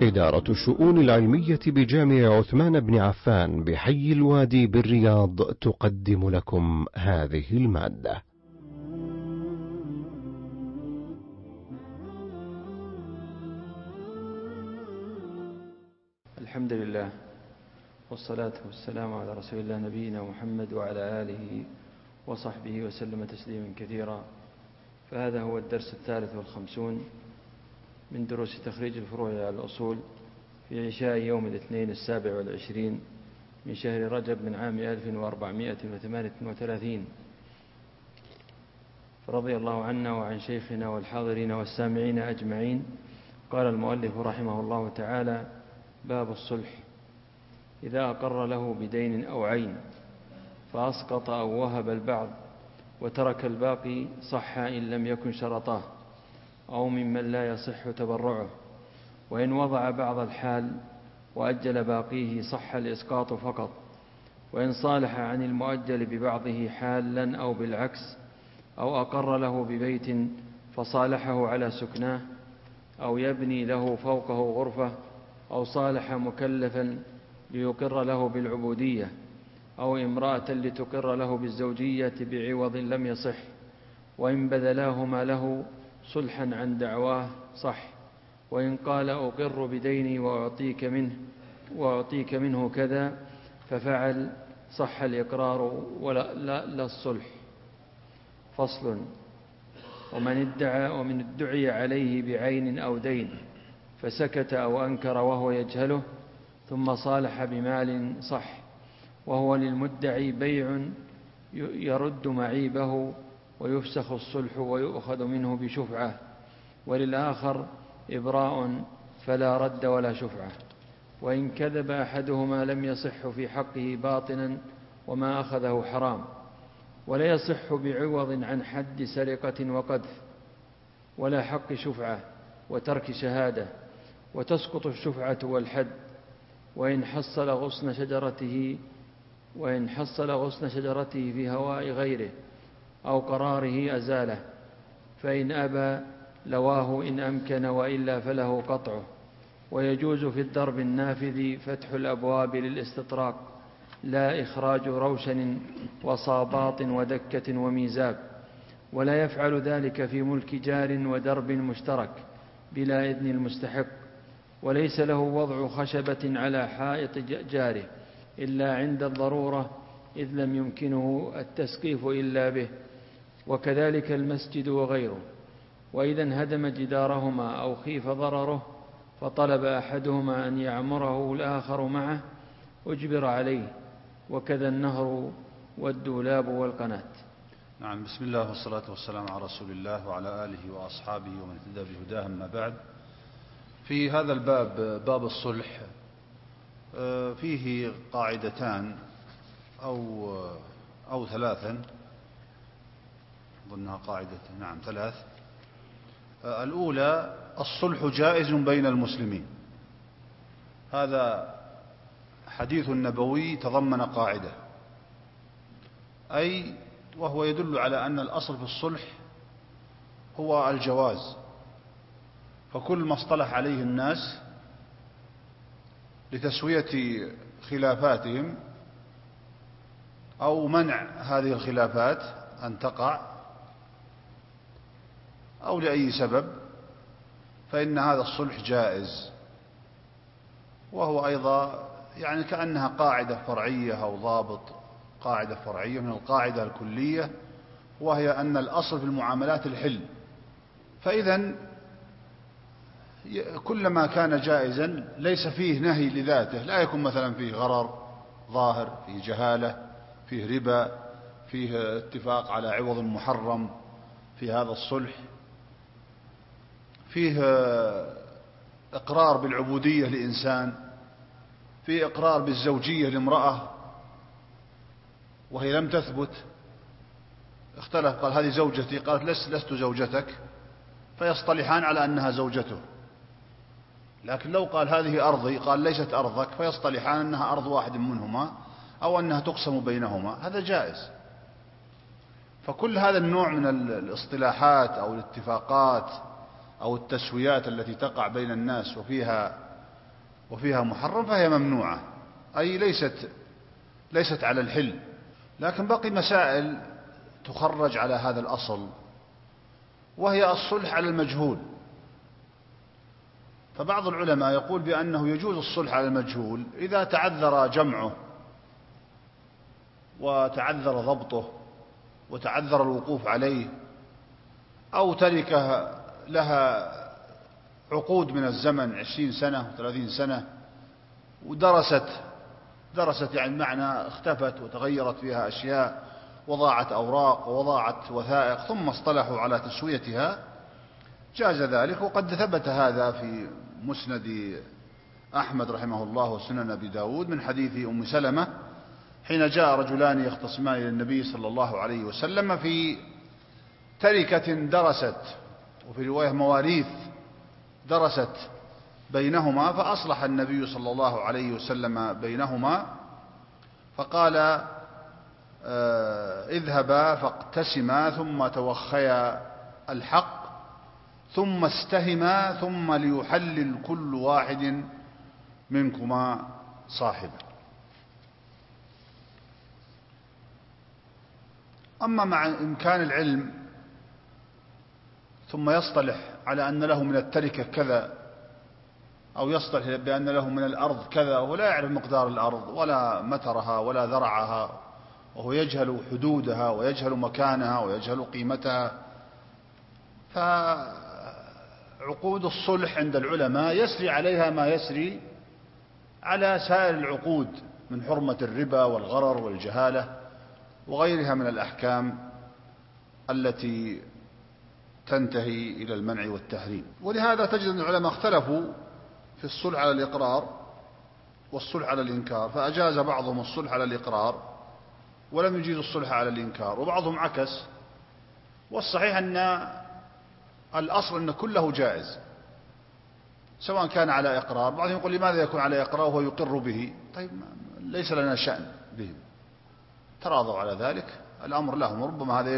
إدارة الشؤون العلمية بجامع عثمان بن عفان بحي الوادي بالرياض تقدم لكم هذه المادة. الحمد لله والصلاة والسلام على رسول الله نبينا محمد وعلى آله وصحبه وسلم تسليما كثيرا. فهذا هو الدرس 53 من دروس تخريج الفروع على الأصول في عشاء يوم الاثنين 27 من شهر رجب من عام 1438. فرضي الله عنا وعن شيخنا والحاضرين والسامعين أجمعين. قال المؤلف رحمه الله تعالى: باب الصلح: إذا أقر له بدين أو عين فأسقط أو وهب البعض وترك الباقي صح إن لم يكن شرطاه أو ممن لا يصح تبرعه، وإن وضع بعض الحال وأجل باقيه صح الإسقاط فقط، وإن صالح عن المؤجل ببعضه حالا أو بالعكس، أو أقر له ببيت فصالحه على سكناه، أو يبني له فوقه غرفة، أو صالح مكلفا ليقر له بالعبودية، أو امرأة لتقر له بالزوجية بعوض لم يصح، وإن بذلاهما له صلحا عن دعواه صح، وإن قال أقر بديني وأعطيك منه كذا ففعل صح الإقرار لا الصلح. فصل: ومن ادعي عليه بعين أو دين فسكت أو أنكر وهو يجهله ثم صالح بمال صح، وهو للمدعي بيع يرد معيبه ويفسخ الصلح ويؤخذ منه بشفعة، وللآخر إبراء فلا رد ولا شفعة. وإن كذب أحدهما لم يصح في حقه باطنا وما أخذه حرام، ولا يصح بعوض عن حد سرقة وقذف، ولا حق شفعة وترك شهادة، وتسقط الشفعة والحد. وإن حصل غصن شجرته في هواء غيره أو قراره أزاله، فإن أبى لواه إن أمكن، وإلا فله قطعه. ويجوز في الدرب النافذ فتح الأبواب للاستطراق، لا إخراج روشن وصاباط ودكة وميزاب، ولا يفعل ذلك في ملك جار ودرب مشترك بلا إذن المستحق. وليس له وضع خشبة على حائط جاره إلا عند الضرورة، إذ لم يمكنه التسقيف إلا به، وكذلك المسجد وغيره. وإذا انهدم جدارهما أو خيف ضرره فطلب أحدهما أن يعمره الآخر معه أجبر عليه، وكذا النهر والدولاب والقناة. نعم. بسم الله والصلاة والسلام على رسول الله وعلى آله وأصحابه ومن اهتدى بهداه، أما بعد. في هذا الباب، باب الصلح، فيه قاعدتان أو ثلاثا، ظنها قاعدة، نعم 3. الأولى: الصلح جائز بين المسلمين. هذا حديث نبوي تضمن قاعدة، وهو يدل على أن الأصل في الصلح هو الجواز، فكل ما اصطلح عليه الناس لتسوية خلافاتهم أو منع هذه الخلافات أن تقع أو لأي سبب، فإن هذا الصلح جائز. وهو أيضا يعني كأنها قاعدة فرعية أو ضابط قاعدة فرعية من القاعدة الكلية، وهي أن الأصل في المعاملات الحل. فإذا كلما كان جائزا ليس فيه نهي لذاته، لا يكون مثلا فيه غرر ظاهر، فيه جهالة، فيه ربا، فيه اتفاق على عوض محرم في هذا الصلح، فيه إقرار بالعبودية لإنسان، فيه إقرار بالزوجية لامرأة وهي لم تثبت، اختلف، قال هذه زوجتي، قالت لست زوجتك، فيصطلحان على أنها زوجته. لكن لو قال هذه أرضي، قال ليست أرضك، فيصطلحان أنها أرض واحد منهما أو أنها تقسم بينهما، هذا جائز. فكل هذا النوع من الاصطلاحات أو الاتفاقات أو التسويات التي تقع بين الناس وفيها وفيها محرم فهي ممنوعة، أي ليست على الحل. لكن بقي مسائل تخرج على هذا الأصل، وهي الصلح على المجهول. فبعض العلماء يقول بأنه يجوز الصلح على المجهول إذا تعذر جمعه وتعذر ضبطه وتعذر الوقوف عليه، أو تركه لها عقود من الزمن 20 سنة و30 سنة ودرست يعني معنى اختفت وتغيرت فيها أشياء وضاعت أوراق ووضاعت وثائق، ثم اصطلحوا على تسويتها، جاز ذلك. وقد ثبت هذا في مسند أحمد رحمه الله وسنن أبي داود من حديث أم سلمة حين جاء رجلان يختصمان إلى النبي صلى الله عليه وسلم في تركة درست، وفي رواية مواريث درست بينهما، فأصلح النبي صلى الله عليه وسلم بينهما فقال اذهبا فاقتسما ثم توخيا الحق ثم استهما ثم ليحلل كل واحد منكما صاحبه. أما مع إمكان العلم ثم يصطلح على أن له من التركة كذا، أو يصطلح بأن له من الأرض كذا ولا يعرف مقدار الأرض ولا مترها ولا ذرعها، وهو يجهل حدودها ويجهل مكانها ويجهل قيمتها، فعقود الصلح عند العلماء يسري عليها ما يسري على سائر العقود من حرمة الربا والغرر والجهالة وغيرها من الأحكام التي تنتهي إلى المنع والتحريم. ولهذا تجد أن العلماء اختلفوا في الصلح على الإقرار والصلح على الإنكار، فأجاز بعضهم الصلح على الإقرار ولم يجيز الصلح على الإنكار، وبعضهم عكس. والصحيح أن الأصل أن كله جائز سواء كان على إقرار. بعضهم يقول لماذا يكون على إقرار وهو يقر به؟ طيب ليس لنا شأن بهم، تراضوا على ذلك، الأمر لهم. ربما هذا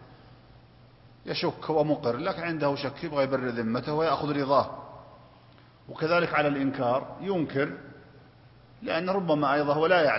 يشك هو مقر لكن عنده شك، يبغى يبرر ذمته ويأخذ رضاه. وكذلك على الإنكار ينكر، لأن ربما أيضا هو لا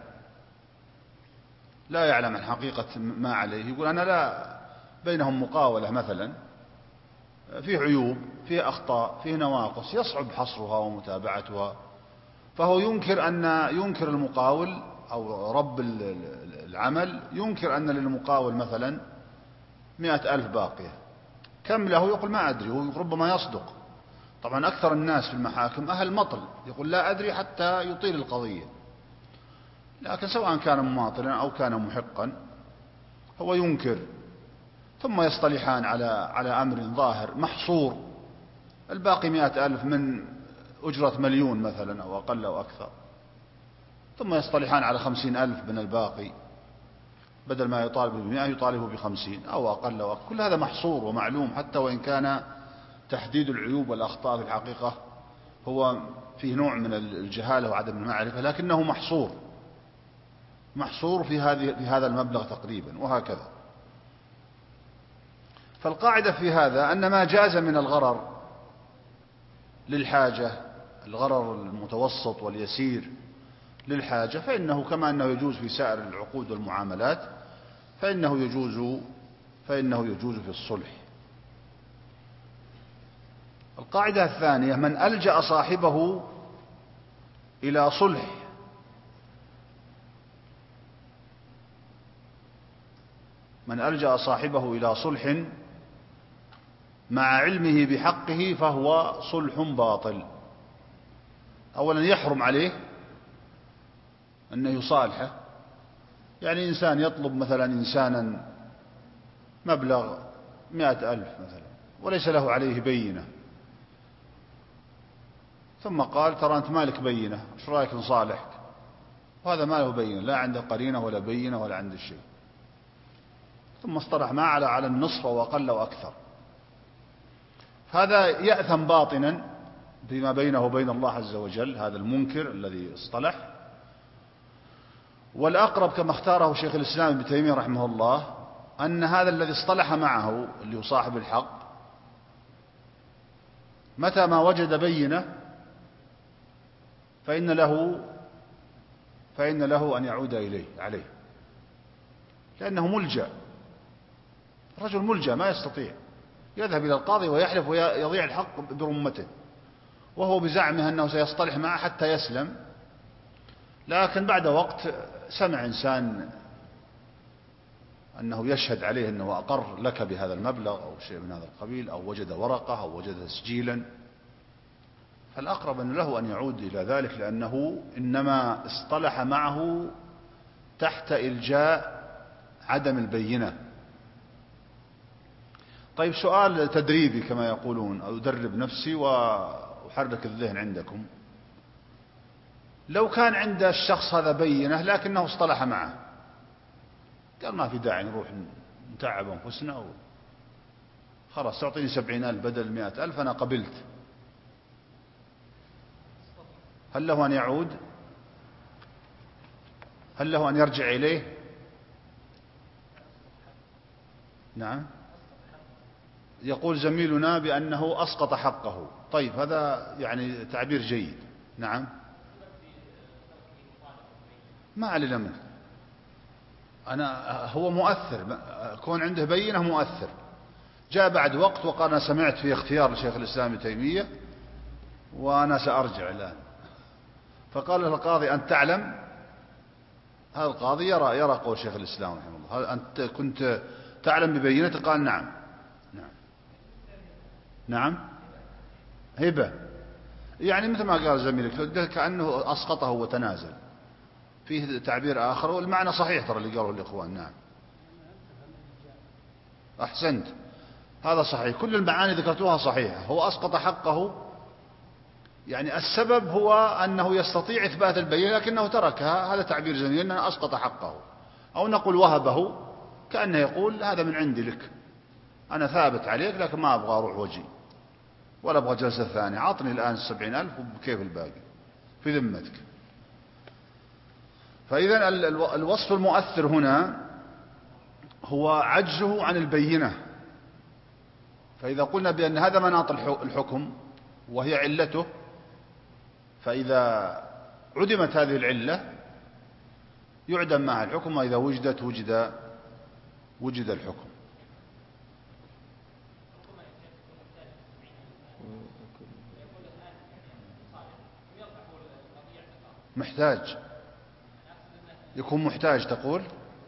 يعلم عن حقيقة ما عليه، يقول أنا لا، بينهم مقاولة مثلا فيه عيوب فيه أخطاء فيه نواقص يصعب حصرها ومتابعتها، فهو ينكر المقاول أو رب العمل ينكر أن للمقاول مثلا 100,000 باقية، كم له؟ يقول ما أدري، وربما يصدق. طبعا أكثر الناس في المحاكم أهل مطل، يقول لا أدري حتى يطيل القضية. لكن سواء كان مماطلا أو كان محقا هو ينكر، ثم يصطلحان على أمر ظاهر محصور، الباقي 100,000 من أجرة 1,000,000 مثلا أو أقل أو أكثر، ثم يصطلحان على 50,000 من الباقي، بدل ما يطالب ب100 يطالب ب50 أو أقل أو أكثر. كل هذا محصور ومعلوم، حتى وإن كان تحديد العيوب والأخطاء في الحقيقة هو فيه نوع من الجهالة وعدم المعرفة، لكنه محصور في هذا المبلغ تقريبا، وهكذا. فالقاعدة في هذا أن ما جاز من الغرر للحاجة، الغرر المتوسط واليسير للحاجة، فإنه كما أنه يجوز في سائر العقود والمعاملات فإنه يجوز في الصلح. القاعدة الثانية: من ألجأ صاحبه إلى صلح مع علمه بحقه فهو صلح باطل. أولا يحرم عليه أنه يصالحه، يعني إنسان يطلب مثلا إنسانا مبلغ 100,000 مثلا وليس له عليه بينة، ثم قال ترى أنت مالك بينة، ايش رأيك نصالحك؟ وهذا ما له بينة، لا عنده قرينة ولا بينة ولا عنده شيء، ثم اصطلح ما على النصف أو أقل أو أكثر، هذا يأثم باطنا فيما بينه وبين الله عز وجل، هذا المنكر الذي اصطلح. والأقرب كما اختاره شيخ الإسلام ابن تيمية رحمه الله أن هذا الذي اصطلح معه اللي هو صاحب الحق متى ما وجد بينة فإن له أن يعود عليه، لأنه ملجأ، رجل ملجأ ما يستطيع، يذهب إلى القاضي ويحلف ويضيع الحق برمته، وهو بزعمه أنه سيصطلح معه حتى يسلم، لكن بعد وقت سمع إنسان أنه يشهد عليه أنه أقر لك بهذا المبلغ أو شيء من هذا القبيل، أو وجد ورقة أو وجد تسجيلا، فالأقرب أن له أن يعود إلى ذلك، لأنه إنما اصطلح معه تحت إلجاء عدم البينة. طيب سؤال تدريبي كما يقولون، أو أدرب نفسي وأحرك الذهن عندكم. لو كان عند الشخص هذا بينة لكنه اصطلح معه، قال ما في داعي نروح نتعب أنفسنا خلاص تعطيني 70,000 بدل 100,000 أنا قبلت، هل له أن يعود؟ هل له أن يرجع إليه؟ نعم. يقول زميلنا بأنه أسقط حقه. طيب هذا يعني تعبير جيد. نعم. ما علينا منه، هو مؤثر، كون عنده بينة مؤثر. جاء بعد وقت وقال أنا سمعت في اختيار لشيخ الإسلام ابن تيمية وأنا سأرجع الآن، فقال له القاضي أنت تعلم، هذا القاضي يرى قول شيخ الإسلام رحمه الله، هل أنت كنت تعلم ببينته؟ قال نعم. نعم هبة، يعني مثل ما قال زميلك كأنه أسقطه وتنازل، فيه تعبير آخر والمعنى صحيح ترى اللي قاله الإخوان. نعم أحسنت، هذا صحيح، كل المعاني ذكرتوها صحيحة. هو أسقط حقه، يعني السبب هو أنه يستطيع إثبات البينة لكنه تركها، هذا تعبير زميل أنه أسقط حقه، أو نقول وهبه، كأنه يقول هذا من عندي لك، أنا ثابت عليك لكن ما أبغى أروح وجهي ولا أبغى جلسة ثانية، عطني الآن 70,000 وبكيف الباقي في ذمتك. فإذا الوصف المؤثر هنا هو عجزه عن البينة. فإذا قلنا بأن هذا مناط الحكم وهي علته، فإذا عدمت هذه العلة يعدم معها الحكم، وإذا وجدت وجد الحكم. محتاج، يكون محتاج تقول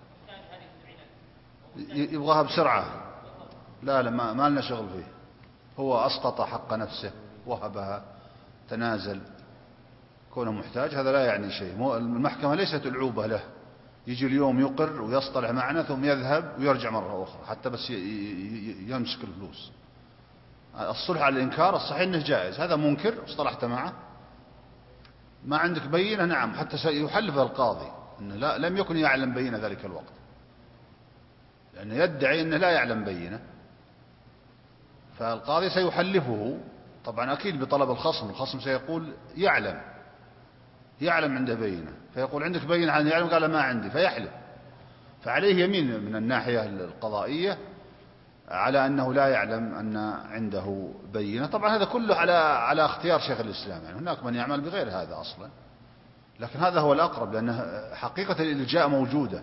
يبغاها بسرعة. لا ما لنا شغل فيه، هو أسقط حق نفسه وهبها تنازل، كونه محتاج هذا لا يعني شيء. المحكمة ليست العوبة له، يجي اليوم يقر ويصطلح معنا ثم يذهب ويرجع مرة أخرى حتى بس يمسك الفلوس. الصلح على الإنكار الصحيح أنه جائز، هذا منكر اصطلحت معه ما عندك بينة، نعم، حتى سيحلف القاضي أنه لم يكن يعلم بينة ذلك الوقت، لأنه يدعي أنه لا يعلم بينة، فالقاضي سيحلفه طبعا أكيد بطلب الخصم سيقول يعلم عنده بينة، فيقول عندك بينة عن يعلم؟ قال ما عندي، فيحلف، فعليه يمين من الناحية القضائية على أنه لا يعلم أن عنده بينة. طبعا هذا كله على اختيار شيخ الإسلام، يعني هناك من يعمل بغير هذا أصلا، لكن هذا هو الأقرب لأن حقيقة الإلجاء موجودة.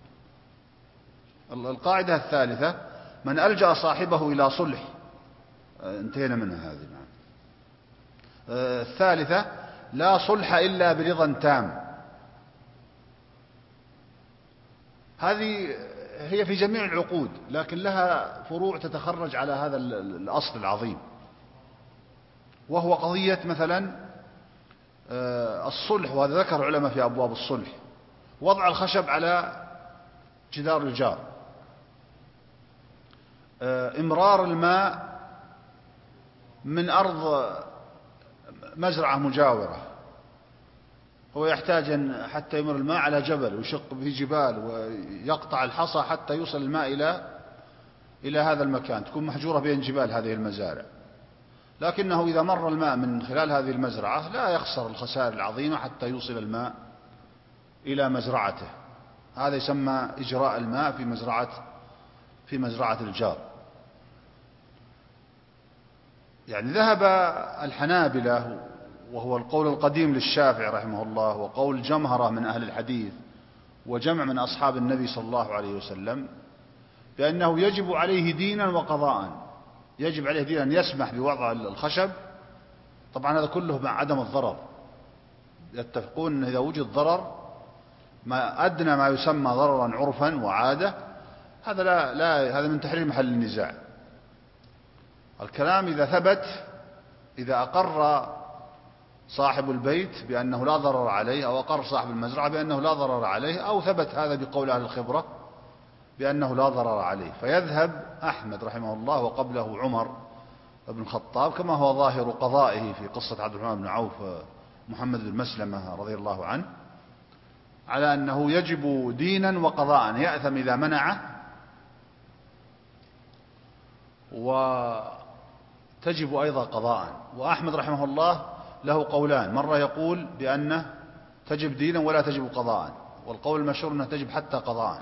القاعدة الثالثة من ألجأ صاحبه إلى صلح، انتهينا منها هذه. الثالثة لا صلح إلا برضا تام، هذه هي في جميع العقود لكن لها فروع تتخرج على هذا الأصل العظيم، وهو قضية مثلا الصلح، وهذا ذكر العلماء في أبواب الصلح، وضع الخشب على جدار الجار، إمرار الماء من أرض مزرعة مجاورة، هو يحتاج حتى يمر الماء على جبل ويشق به جبال ويقطع الحصى حتى يوصل الماء إلى هذا المكان، تكون محجورة بين جبال هذه المزارع، لكنه إذا مر الماء من خلال هذه المزرعة لا يخسر الخسائر العظيمة حتى يوصل الماء إلى مزرعته، هذا يسمى إجراء الماء في مزرعة الجار. يعني ذهب الحنابلة وهو القول القديم للشافعي رحمه الله وقول جمهرة من أهل الحديث وجمع من أصحاب النبي صلى الله عليه وسلم، بأنه يجب عليه دينا وقضاء، يجب عليه دينا أن يسمح بوضع الخشب. طبعا هذا كله مع عدم الضرر، يتفقون أن إذا وجد ضرر ما أدنى ما يسمى ضررا عرفا وعادة، هذا هذا من تحرير محل النزاع. الكلام إذا ثبت، إذا أقر صاحب البيت بأنه لا ضرر عليه، أو أقر صاحب المزرعة بأنه لا ضرر عليه، أو ثبت هذا بقول أهل الخبرة بأنه لا ضرر عليه، فيذهب أحمد رحمه الله وقبله عمر بن الخطاب كما هو ظاهر قضائه في قصة عبد الرحمن بن عوف محمد بن مسلمة رضي الله عنه، على أنه يجب دينا وقضاء، يأثم إذا منعه، وتجب أيضا قضاء. وأحمد رحمه الله له قولان، مرة يقول بأنه تجب دينا ولا تجب قضاء، والقول المشهور أنها تجب حتى قضاء،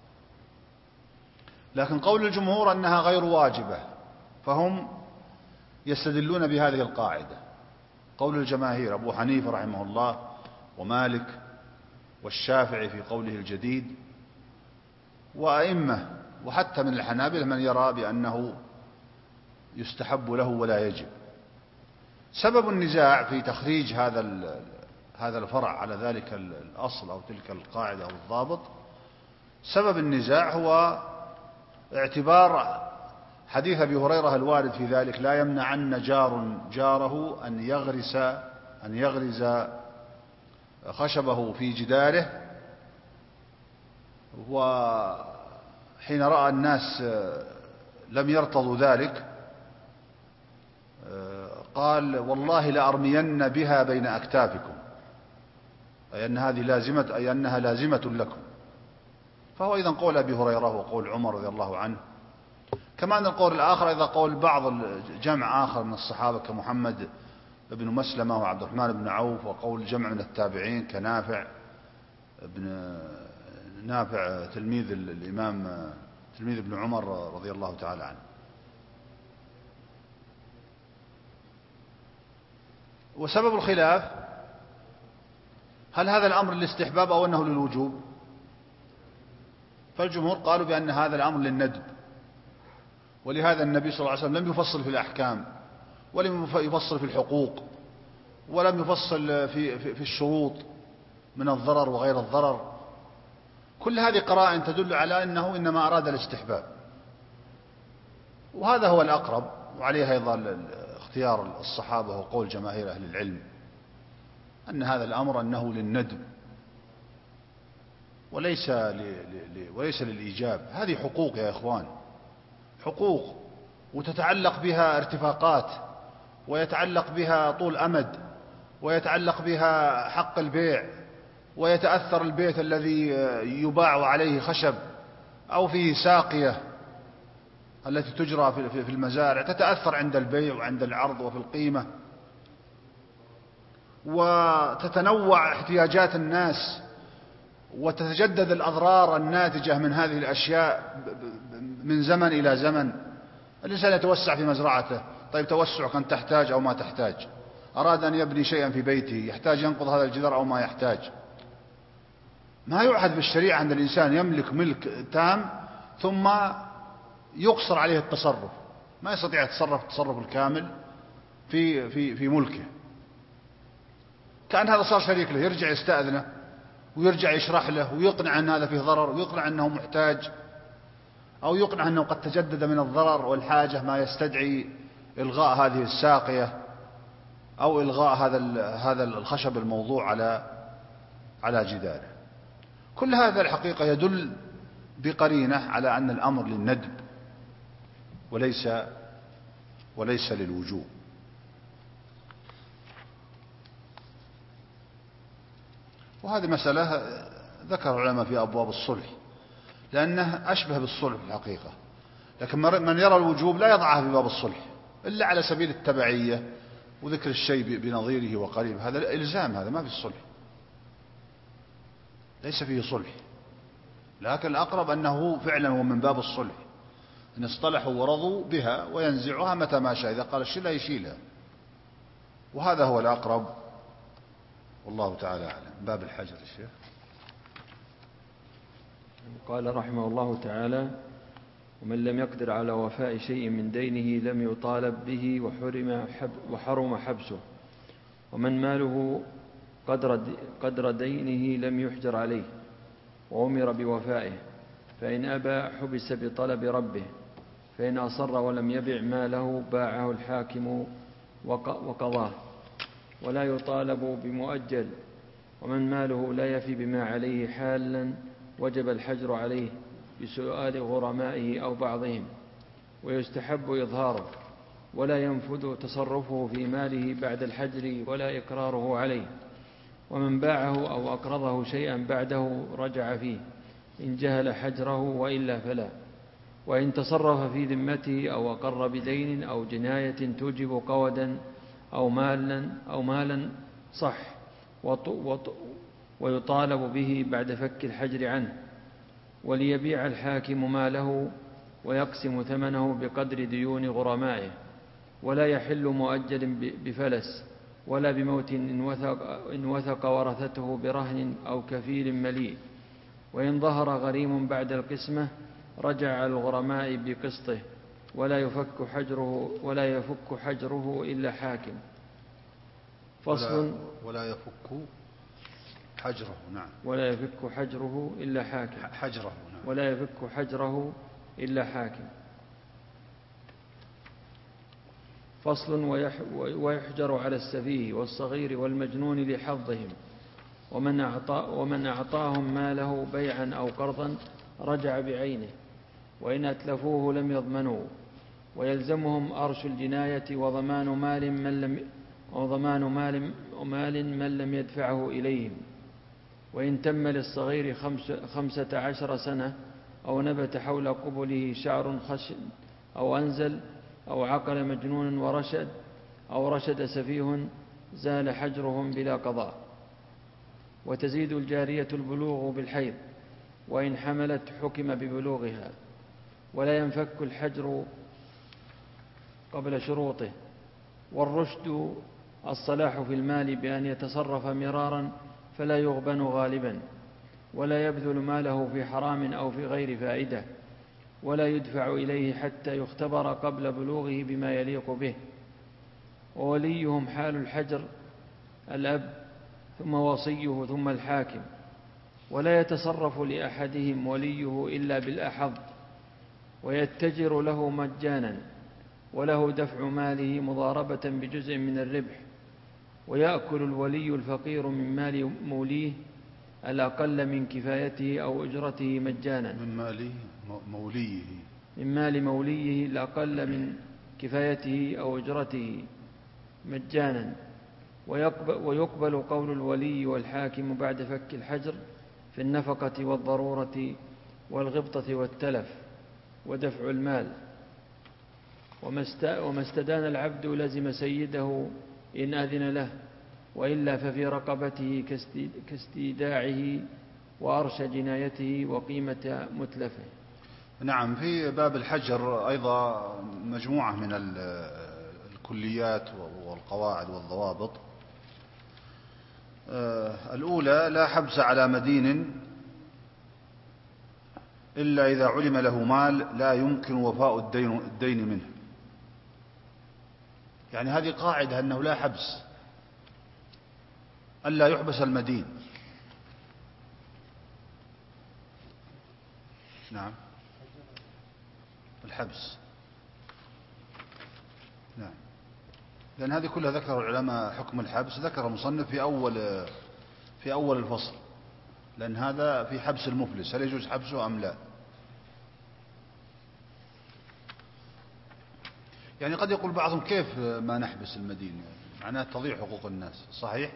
لكن قول الجمهور أنها غير واجبة، فهم يستدلون بهذه القاعدة. قول الجماهير أبو حنيفة رحمه الله ومالك والشافعي في قوله الجديد وأئمة، وحتى من الحنابلة من يرى بأنه يستحب له ولا يجب. سبب النزاع في تخريج هذا الفرع على ذلك الأصل أو تلك القاعدة أو الضابط، سبب النزاع هو اعتبار حديث أبي هريرة الوارد في ذلك: لا يمنعن جاره أن يغرز خشبه في جداره. وحين رأى الناس لم يرتضوا ذلك قال: والله لأرمين بها بين أكتافكم، أي أنها لازمة لكم. فهو إذن قول أبي هريرة وقول عمر رضي الله عنه. كما أن القول الآخر إذا قول بعض جمع آخر من الصحابة كمحمد بن مسلمة وعبد الرحمن بن عوف، وقول جمع من التابعين كنافع تلميذ الإمام تلميذ ابن عمر رضي الله تعالى عنه. وسبب الخلاف هل هذا الأمر للاستحباب أو أنه للوجوب؟ فالجمهور قالوا بأن هذا الأمر للندب، ولهذا النبي صلى الله عليه وسلم لم يفصل في الأحكام، ولم يفصل في الحقوق، ولم يفصل في الشروط من الضرر وغير الضرر. كل هذه قرائن تدل على أنه إنما أراد الاستحباب، وهذا هو الأقرب، وعليه أيضا اختيار الصحابة وقول جماهير أهل العلم أن هذا الأمر أنه للندب وليس للإيجاب. هذه حقوق يا إخوان، حقوق، وتتعلق بها ارتفاقات، ويتعلق بها طول أمد، ويتعلق بها حق البيع، ويتأثر البيت الذي يباع عليه خشب أو فيه ساقية التي تجرى في المزارع، تتأثر عند البيع وعند العرض وفي القيمة، وتتنوع احتياجات الناس، وتتجدد الأضرار الناتجة من هذه الأشياء من زمن إلى زمن. الإنسان يتوسع في مزرعته، طيب توسعك أن تحتاج أو ما تحتاج، أراد أن يبني شيئا في بيته، يحتاج ينقض هذا الجدار أو ما يحتاج. ما يعهد بالشريعة أن الإنسان يملك ملك تام ثم يقصر عليه التصرف، ما يستطيع يتصرف التصرف الكامل في ملكه، كأن هذا صار شريك له، يرجع يستأذنه ويرجع يشرح له ويقنع أن هذا فيه ضرر، ويقنع أنه محتاج، أو يقنع أنه قد تجدد من الضرر والحاجة ما يستدعي إلغاء هذه الساقية أو إلغاء هذا الخشب الموضوع على جداره. كل هذا الحقيقة يدل بقرينة على أن الأمر للندب وليس للوجوب. وهذه مسألة ذكر العلماء في أبواب الصلح، لأنه أشبه بالصلح في الحقيقة، لكن من يرى الوجوب لا يضعها في باب الصلح إلا على سبيل التبعية وذكر الشيء بنظيره وقريب. هذا إلزام، هذا ما في الصلح، ليس فيه صلح. لكن الأقرب أنه فعلا هو من باب الصلح، إن اصطلحوا ورضوا بها وينزعها متى ما شاء، إذا قال الشيء لا يشيلها. وهذا هو الأقرب والله تعالى أعلم. باب الحجر الشيخ. قال رحمه الله تعالى: ومن لم يقدر على وفاء شيء من دينه لم يطالب به وحرم حبسه، ومن ماله قدر دينه لم يحجر عليه وأمر بوفائه، فإن أبى حبس بطلب ربه، فإن أصر ولم يبع ماله باعه الحاكم وقضاه، ولا يطالب بمؤجل. ومن ماله لا يفي بما عليه حالا وجب الحجر عليه بسؤال غرمائه أو بعضهم، ويستحب إظهاره، ولا ينفذ تصرفه في ماله بعد الحجر ولا إقراره عليه. ومن باعه أو أقرضه شيئا بعده رجع فيه إن جهل حجره، وإلا فلا. وإن تصرف في ذمته أو أقر بدين أو جناية توجب قودا أو مالا صح، ويطالب به بعد فك الحجر عنه. وليبيع الحاكم ماله ويقسم ثمنه بقدر ديون غرمائه، ولا يحل مؤجل بفلس ولا بموت إن وثق ورثته برهن أو كفيل مليء. وإن ظهر غريم بعد القسمة رجع على الغرماء بقسطه، ولا يفك حجره إلا حاكم. فصل. ولا يفك حجره. نعم. ولا يفك حجره إلا حاكم. حجره. نعم. ولا يفك حجره إلا حاكم. فصل. ويحجر على السفيه والصغير والمجنون لحظهم، ومن أعطاهم ماله بيعا أو قرضا رجع بعينه، وإن أتلفوه لم يضمنوا. ويلزمهم أرش الجناية وضمان مال من لم يدفعه إليهم. وإن تم للصغير 15 سنة أو نبت حول قبله شعر خشن أو أنزل أو عقل مجنون رشد سفيه زال حجرهم بلا قضاء. وتزيد الجارية البلوغ بالحيض، وإن حملت حكم ببلوغها. ولا ينفك الحجر قبل شروطه. والرشد الصلاح في المال بأن يتصرف مرارا فلا يغبن غالبا، ولا يبذل ماله في حرام أو في غير فائدة، ولا يدفع إليه حتى يختبر قبل بلوغه بما يليق به. ووليهم حال الحجر الأب ثم وصيه ثم الحاكم، ولا يتصرف لأحدهم وليه إلا بالأحظ، ويتجر له مجانا، وله دفع ماله مضاربة بجزء من الربح. ويأكل الولي الفقير من مال موليه الأقل من كفايته أو أجرته مجانا. من مال موليه الأقل من كفايته أو أجرته مجانا. ويقبل قول الولي والحاكم بعد فك الحجر في النفقة والضرورة والغبطة والتلف ودفع المال. وما استدان العبد لزم سيده إن أذن له، وإلا ففي رقبته كاستيداعه وأرش جنايته وقيمة متلفه. نعم. في باب الحجر أيضا مجموعة من الكليات والقواعد والضوابط. الأولى: لا حبس على مدين إلا إذا علم له مال لا يمكن وفاء الدين منه. يعني هذه قاعدة أنه لا حبس، ألا يحبس المدين. نعم. الحبس. نعم. لأن هذه كلها ذكر العلماء حكم الحبس، ذكر المصنف في أول الفصل، لأن هذا في حبس المفلس، هل يجوز حبسه أم لا؟ يعني قد يقول بعضهم: كيف ما نحبس المدين؟ معناه تضيع حقوق الناس. صحيح؟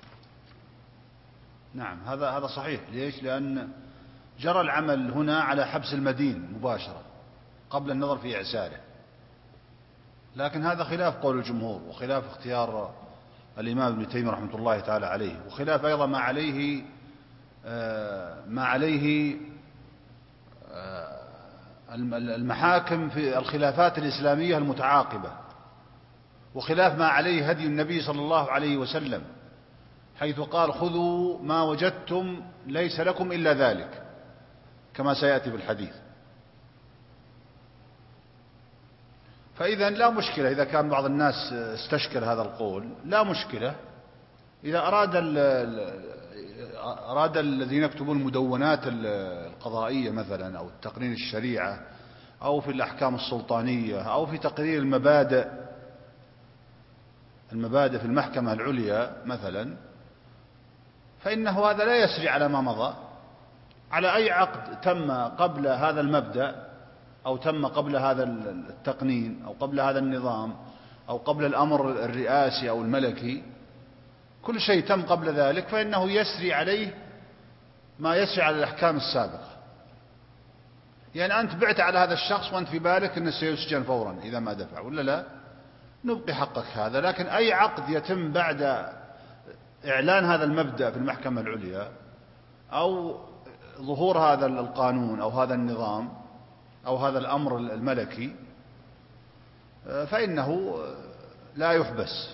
نعم، هذا صحيح. ليش؟ لأن جرى العمل هنا على حبس المدين مباشرة قبل النظر في إعساره، لكن هذا خلاف قول الجمهور، وخلاف اختيار الإمام ابن تيمية رحمة الله تعالى عليه، وخلاف أيضا ما عليه المحاكم في الخلافات الإسلامية المتعاقبة. وخلاف ما عليه هدي النبي صلى الله عليه وسلم، حيث قال خذوا ما وجدتم ليس لكم إلا ذلك، كما سيأتي بالحديث. فإذا لا مشكلة إذا كان بعض الناس استشكل هذا القول، لا مشكلة إذا أراد الذين يكتبون المدونات القضائية مثلا، أو التقنين الشريعة، أو في الأحكام السلطانية، أو في تقرير المبادئ في المحكمة العليا مثلا، فإنه هذا لا يسري على ما مضى، على أي عقد تم قبل هذا المبدأ، أو تم قبل هذا التقنين، أو قبل هذا النظام، أو قبل الأمر الرئاسي أو الملكي، كل شيء تم قبل ذلك فإنه يسري عليه ما يسري على الأحكام السابقة. يعني أنت بعت على هذا الشخص وأنت في بالك أنه سيسجن فورا إذا ما دفع، ولا لا؟ نبقي حقك هذا. لكن أي عقد يتم بعد إعلان هذا المبدأ في المحكمة العليا، أو ظهور هذا القانون أو هذا النظام أو هذا الأمر الملكي، فإنه لا يحبس.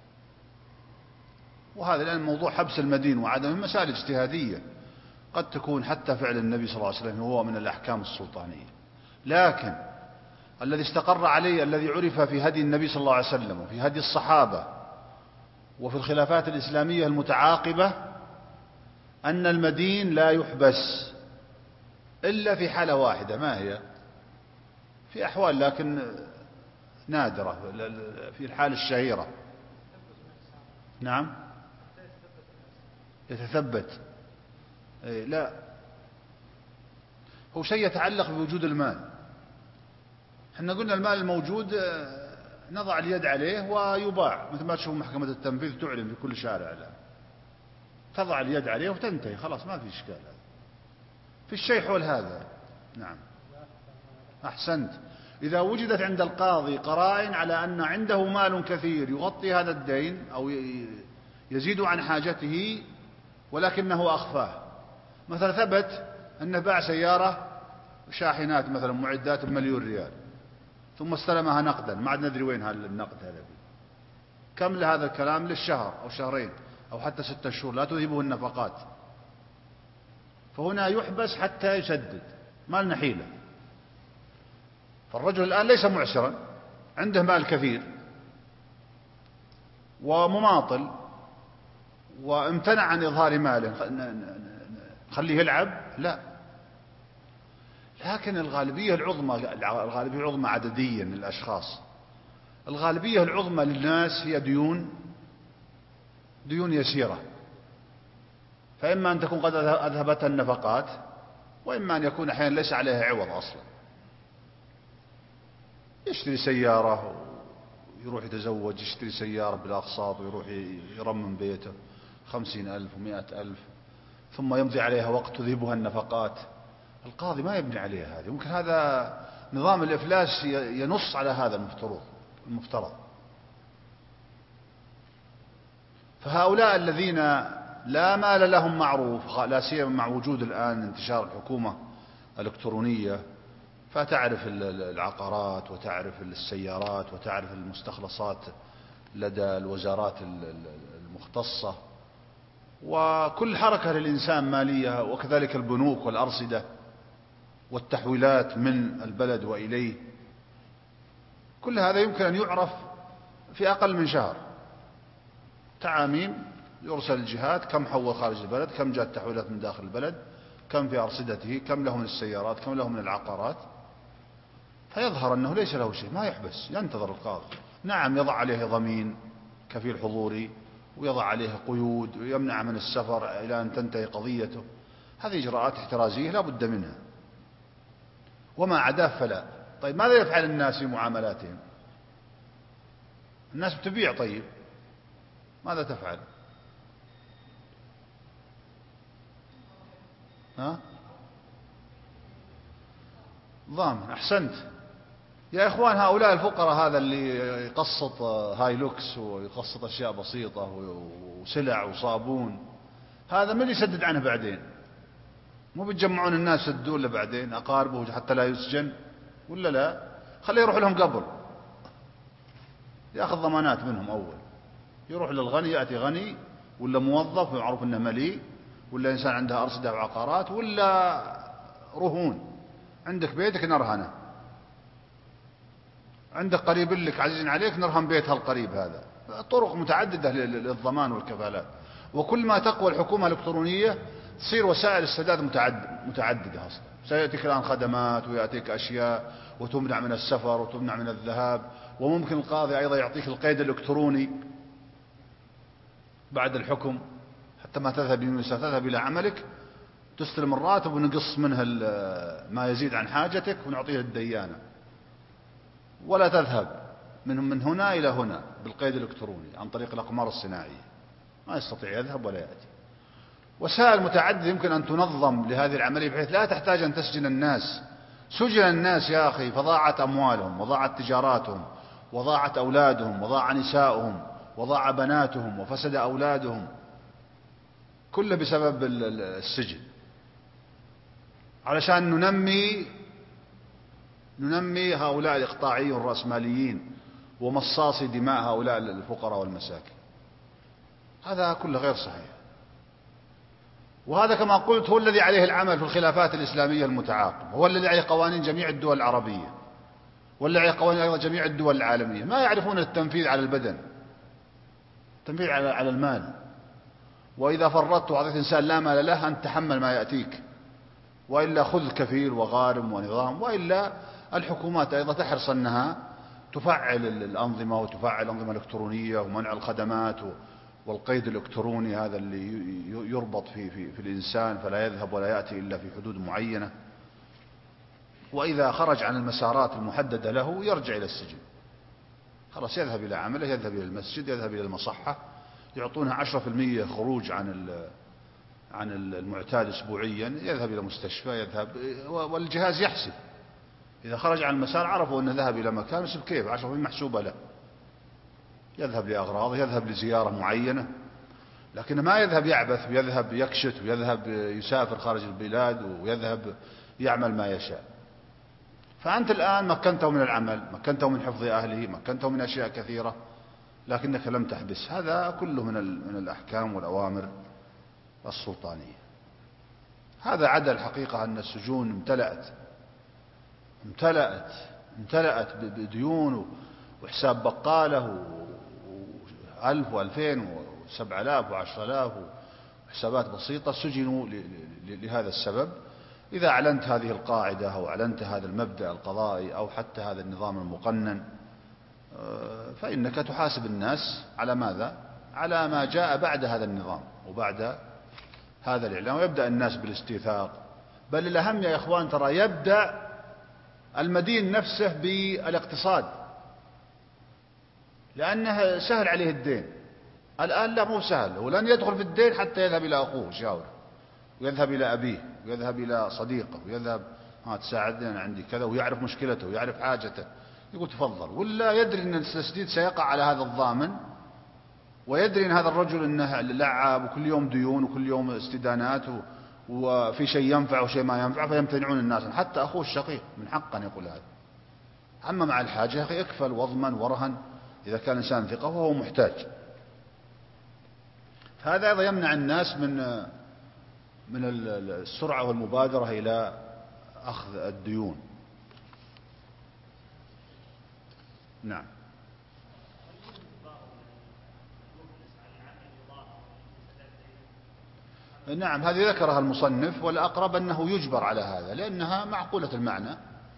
وهذا لأن موضوع حبس المدين وعدم مسائل اجتهادية، قد تكون حتى فعل النبي صلى الله عليه وسلم هو من الأحكام السلطانية، لكن الذي استقر عليه، الذي عرف في هدي النبي صلى الله عليه وسلم وفي هدي الصحابة وفي الخلافات الإسلامية المتعاقبة، أن المدين لا يحبس إلا في حالة واحدة، ما هي؟ في أحوال لكن نادرة، في الحالة الشهيرة. نعم، يتثبت. لا، هو شيء يتعلق بوجود المال. احنا قلنا المال الموجود نضع اليد عليه ويباع، مثل ما تشوف محكمة التنفيذ تعلن في كل شارع الآن، تضع اليد عليه وتنتهي، خلاص ما في إشكال. في الشيء حول هذا. نعم، أحسنت. إذا وجدت عند القاضي قرائن على أن عنده مال كثير يغطي هذا الدين أو يزيد عن حاجته ولكنه أخفاه، مثلا ثبت أنه باع سيارة شاحنات مثلا معدات ب1,000,000 ريال، ثم استلمها نقدا، ما عاد ندري وين النقد هذا، كم لهذا الكلام؟ للشهر أو شهرين أو حتى 6 شهور، لا تذهبه النفقات. فهنا يحبس حتى يسدد، ما لنا حيلة. فالرجل الآن ليس معسرا، عنده مال كثير ومماطل، وامتنع عن إظهار ماله، خليه يلعب؟ لا. لكن الغالبية العظمى عدديا من الأشخاص، الغالبية العظمى للناس هي ديون يسيرة، فإما أن تكون قد أذهبتها النفقات، وإما أن يكون أحيانا ليس عليها عوض أصلا. يشتري سيارة ويروح يتزوج، يشتري سيارة بالأقساط ويروح يرمم بيته 50,000 و100,000، ثم يمضي عليها وقت تذهبها النفقات. القاضي ما يبني عليها هذه. ممكن هذا نظام الإفلاس ينص على هذا المفترض. فهؤلاء الذين لا مال لهم معروف، لا سيما مع وجود الآن انتشار الحكومة الإلكترونية، فتعرف العقارات وتعرف السيارات وتعرف المستخلصات لدى الوزارات المختصة، وكل حركة للإنسان مالية، وكذلك البنوك والأرصدة والتحويلات من البلد وإليه. كل هذا يمكن أن يعرف في أقل من شهر. تعاميم يرسل الجهات، كم حول خارج البلد، كم جاءت تحويلات من داخل البلد، كم في أرصدته، كم له من السيارات، كم له من العقارات، فيظهر أنه ليس له شيء، ما يحبس، ينتظر القاضي. نعم، يضع عليه ضمين كفيل حضوري، ويضع عليه قيود، ويمنع من السفر إلى أن تنتهي قضيته. هذه إجراءات احترازية لا بد منها، وما عداه فلا. طيب ماذا يفعل الناس في معاملاتهم؟ الناس بتبيع، طيب ماذا تفعل؟ ضامن. أحسنت يا إخوان. هؤلاء الفقراء، هذا اللي يقسط هايلوكس ويقسط أشياء بسيطة وسلع وصابون، هذا من يسدد عنه بعدين؟ مو بتجمعون الناس يسدون له بعدين، أقاربه حتى لا يسجن، ولا لا؟ خليه يروح لهم قبل. يأخذ ضمانات منهم أول، يروح للغني، يأتي غني ولا موظف معروف أنه مليء، ولا إنسان عنده أرصدة وعقارات، ولا رهون، عندك بيتك نرهنه، عندك قريب لك عزيز عليك نرهن بيت هالقريب هذا. طرق متعددة للضمان والكفالات. وكل ما تقوى الحكومة الإلكترونية تصير وسائل السداد متعددة أصلا. سيأتيك الآن خدمات ويأتيك أشياء وتمنع من السفر وتمنع من الذهاب، وممكن القاضي أيضا يعطيك القيد الإلكتروني بعد الحكم حتى ما تذهب يونسا، تذهب إلى عملك تستلم الراتب ونقص منها ما يزيد عن حاجتك ونعطيه الديانة، ولا تذهب من هنا إلى هنا بالقيد الإلكتروني عن طريق الأقمار الصناعية، ما يستطيع يذهب ولا يأتي. وسائل متعددة يمكن أن تنظم لهذه العملية بحيث لا تحتاج أن تسجن الناس. سجن الناس يا أخي فضاعت أموالهم وضاعت تجاراتهم وضاعت أولادهم وضاع نساؤهم وضاع بناتهم وفسد أولادهم، كله بسبب السجن، علشان ننمي هؤلاء الإقطاعيين الرأسماليين ومصاصي دماء هؤلاء الفقراء والمساكين. هذا كله غير صحيح. وهذا كما قلت هو الذي عليه العمل في الخلافات الإسلامية المتعاقبة، هو الذي عليه قوانين جميع الدول العربية، والذي عليه قوانين أيضا جميع الدول العالمية. ما يعرفون التنفيذ على البدن، التنفيذ على المال. وإذا فرطت وأعطيت إنسان لا مال له أن تحمل ما يأتيك، وإلا خذ كفيل وغارم ونظام. وإلا الحكومات أيضا تحرص أنها تفعل الأنظمة وتفعل الأنظمة الإلكترونية ومنع الخدمات والقيد الإلكتروني هذا اللي يربط في الإنسان فلا يذهب ولا يأتي إلا في حدود معينة. وإذا خرج عن المسارات المحددة له يرجع إلى السجن، خلاص يذهب إلى عمله، يذهب إلى المسجد، يذهب إلى المصحة، يعطونه 10% خروج عن المعتاد أسبوعيا، يذهب إلى مستشفى، يذهب والجهاز يحسب إذا خرج عن المسار، عرفوا أنه ذهب إلى مكان، يحسب كيف 10% محسوبة له، يذهب لأغراضه، يذهب لزيارة معينة، لكن ما يذهب يعبث ويذهب يكشت ويذهب يسافر خارج البلاد ويذهب يعمل ما يشاء. فأنت الآن مكنته من العمل، مكنته من حفظ أهله، مكنته من أشياء كثيرة، لكنك لم تحبس. هذا كله من الأحكام والأوامر السلطانية. هذا عدا الحقيقة أن السجون امتلأت بديون وحساب بقاله 1000 و2000 و7000 و10000 وحسابات بسيطة، سجنوا لهذا السبب. إذا أعلنت هذه القاعدة أو أعلنت هذا المبدأ القضائي أو حتى هذا النظام المقنن، فإنك تحاسب الناس على ماذا؟ على ما جاء بعد هذا النظام وبعد هذا الإعلان، ويبدأ الناس بالاستيثاق. بل الأهم يا إخوان ترى يبدأ المدين نفسه بالاقتصاد، لأنه سهل عليه الدين. الآن لا، مو سهل، هو لن يدخل في الدين حتى يذهب إلى أخوه شاور، ويذهب إلى أبيه، ويذهب إلى صديقه، ويذهب تساعدني أنا عندي كذا، ويعرف مشكلته ويعرف حاجته، يقول تفضل. ولا يدري أن التسديد سيقع على هذا الضامن، ويدري أن هذا الرجل أنه لعاب وكل يوم ديون وكل يوم استدانات وفي شيء ينفع وشيء ما ينفع، فيمتنعون الناس. حتى أخوه الشقيق من حقه أن يقول هذا. أما مع الحاجة يا أخي اكفل واضمن ورهن إذا كان إنسان ثقة وهو محتاج. هذا أيضا يمنع الناس من السرعة والمبادرة إلى أخذ الديون. نعم. نعم، هذه ذكرها المصنف، والأقرب أنه يجبر على هذا لأنها معقولة المعنى.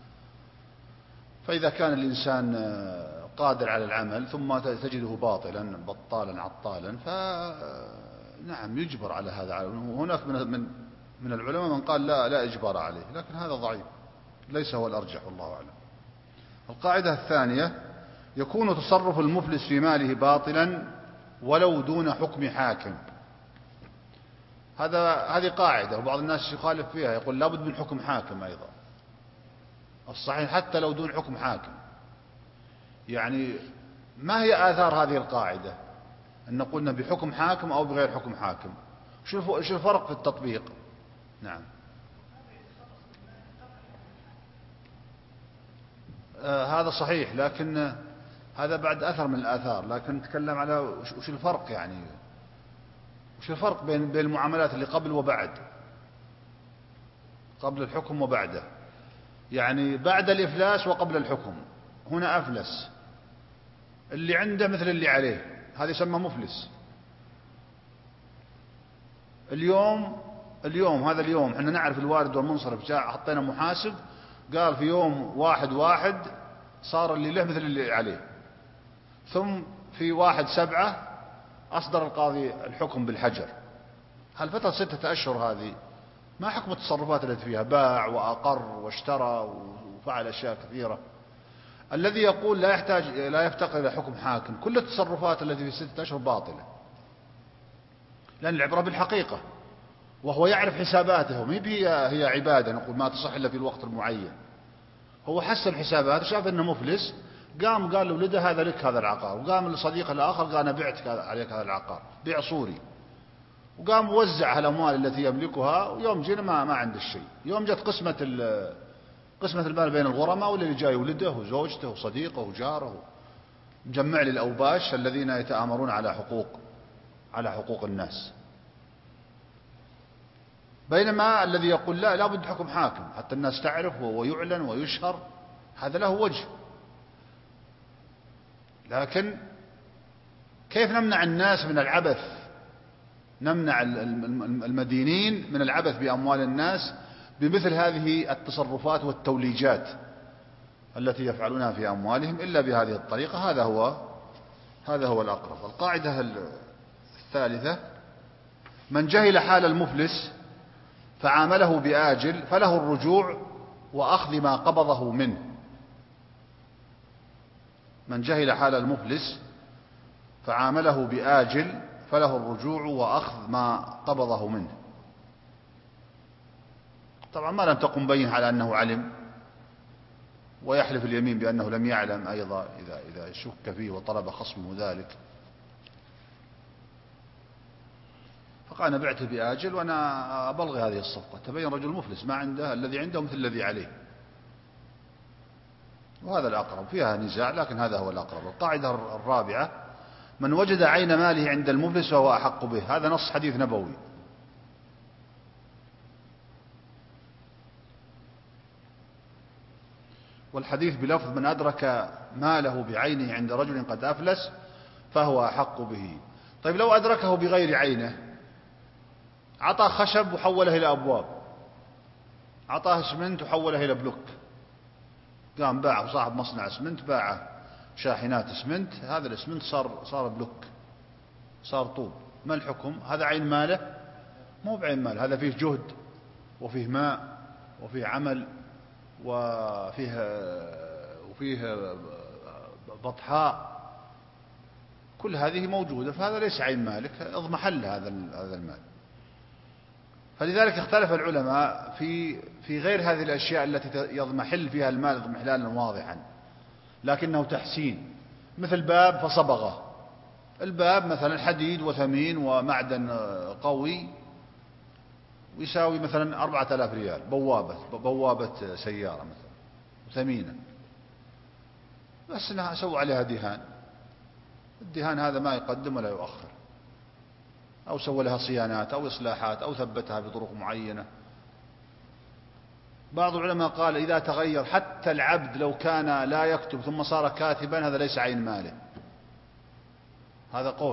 فإذا كان الإنسان قادر على العمل ثم تجده باطلا بطالا عطالا، فنعم يجبر على هذا. وهناك من العلماء من قال لا إجبار عليه، لكن هذا ضعيف، ليس هو الأرجح والله أعلم. القاعدة الثانية: يكون تصرف المفلس في ماله باطلا ولو دون حكم حاكم. هذه قاعدة، وبعض الناس يخالف فيها، يقول لابد من حكم حاكم. أيضا الصحيح حتى لو دون حكم حاكم. يعني ما هي آثار هذه القاعدة؟ أن قلنا بحكم حاكم أو بغير حكم حاكم، شو الفرق في التطبيق؟ نعم. هذا صحيح، لكن هذا بعد أثر من الآثار، لكن نتكلم على وش الفرق، يعني وش الفرق بين المعاملات اللي قبل وبعد، قبل الحكم وبعده. يعني بعد الإفلاس وقبل الحكم، هنا أفلس، اللي عنده مثل اللي عليه، هذا يسمى مفلس. اليوم هذا اليوم احنا نعرف الوارد والمنصرف، جاء حطينا محاسب قال في يوم 1/1 صار اللي له مثل اللي عليه، ثم في 1/7 أصدر القاضي الحكم بالحجر. هالفترة 6 أشهر هذه ما حكم التصرفات التي فيها؟ باع وأقر واشترى وفعل أشياء كثيرة. الذي يقول لا يفتقر إلى حكم حاكم، كل التصرفات التي في 6 أشهر باطلة، لأن العبرة بالحقيقة، وهو يعرف حساباته، ما هي عبادة نقول ما تصح إلا في الوقت المعين. هو حسب حساباته، شاف أنه مفلس، قام قال لولده هذا لك هذا العقار، وقام لصديقه الآخر قال أنا بعت عليك هذا العقار بيع صوري، وقام وزع الأموال التي يملكها، ويوم جينا ما عنده الشيء. يوم جت قسمة المال بين الغرماء، واللي جاي ولده وزوجته وصديقه وجاره، مجمع لي الأوباش الذين يتآمرون على حقوق الناس. بينما الذي يقول لا بد حكم حاكم حتى الناس تعرف ويعلن ويشهر، هذا له وجه. لكن كيف نمنع الناس من العبث، نمنع المدينين من العبث بأموال الناس بمثل هذه التصرفات والتوليجات التي يفعلونها في أموالهم إلا بهذه الطريقة؟ هذا هو الأقرب. القاعدة الثالثة: من جهل حال المفلس فعامله بآجل فله الرجوع وأخذ ما قبضه منه. من جهل حال المفلس فعامله بآجل فله الرجوع وأخذ ما قبضه منه. طبعا ما لم تقم بين على أنه علم، ويحلف اليمين بأنه لم يعلم أيضا إذا شك فيه وطلب خصمه ذلك. فقال أنا بعته بآجل وأنا أبلغ هذه الصفقة، تبين رجل مفلس ما عنده، الذي عنده مثل الذي عليه، وهذا الأقرب. فيها نزاع لكن هذا هو الأقرب. القاعدة الرابعة: من وجد عين ماله عند المفلس فهو أحق به. هذا نص حديث نبوي. والحديث بلفظ: من أدرك ماله بعينه عند رجل قد أفلس فهو أحق به. طيب لو أدركه بغير عينه، عطى خشب وحوله إلى أبواب، عطاه اسمنت وحوله إلى بلوك، قام باعه صاحب مصنع اسمنت، باعه شاحنات اسمنت، هذا الاسمنت صار بلوك، صار طوب. ما الحكم؟ هذا عين ماله؟ مو بعين ماله، هذا فيه جهد وفيه ماء وفيه عمل وفيه بطحاء، كل هذه موجودة، فهذا ليس عين مالك، اضمحل هذا المال. فلذلك اختلف العلماء في غير هذه الأشياء التي يضمحل فيها المال اضمحلالا واضحا لكنه تحسين، مثل باب فصبغه. الباب مثلا حديد وثمين ومعدن قوي، ويساوي مثلا 4000 ريال، بوابة سيارة مثلا ثمينة، بس انها سووا عليها دهان، الدهان هذا ما يقدم ولا يؤخر، أو سوى لها صيانات أو إصلاحات أو ثبتها بطرق معينة. بعض العلماء قال إذا تغير حتى العبد لو كان لا يكتب ثم صار كاتبا هذا ليس عين ماله، هذا قول.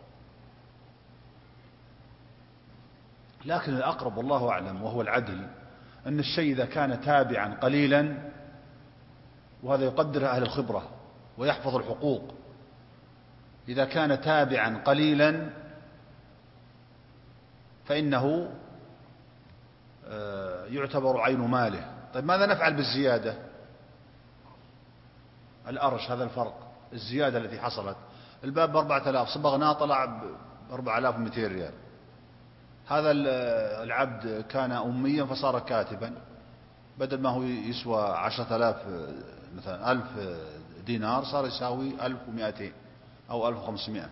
لكن الأقرب والله أعلم وهو العدل أن الشيء إذا كان تابعا قليلا، وهذا يقدر أهل الخبرة ويحفظ الحقوق، إذا كان تابعا قليلا فإنه يعتبر عين ماله. طيب ماذا نفعل بالزيادة؟ الأرش، هذا الفرق، الزيادة التي حصلت. الباب ب4000 صبغناه طلع ب4200 ريال، هذا العبد كان أميا فصار كاتبا، بدل ما هو يسوى 10000 مثلا 1000 دينار صار يساوي 1200 أو 1500.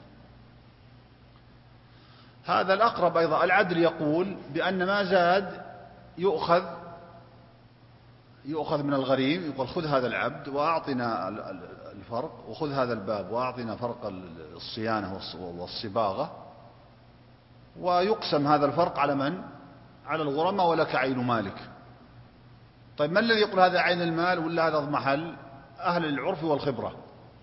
هذا الأقرب. أيضا العدل يقول بأن ما زاد يؤخذ يؤخذ من الغريم، يقول خذ هذا العبد وأعطنا الفرق، وخذ هذا الباب وأعطنا فرق الصيانة والصباغة، ويقسم هذا الفرق على من؟ على الغرماء، ولك عين مالك. طيب ما الذي يقول هذا عين المال ولا هذا محل؟ أهل العرف والخبرة.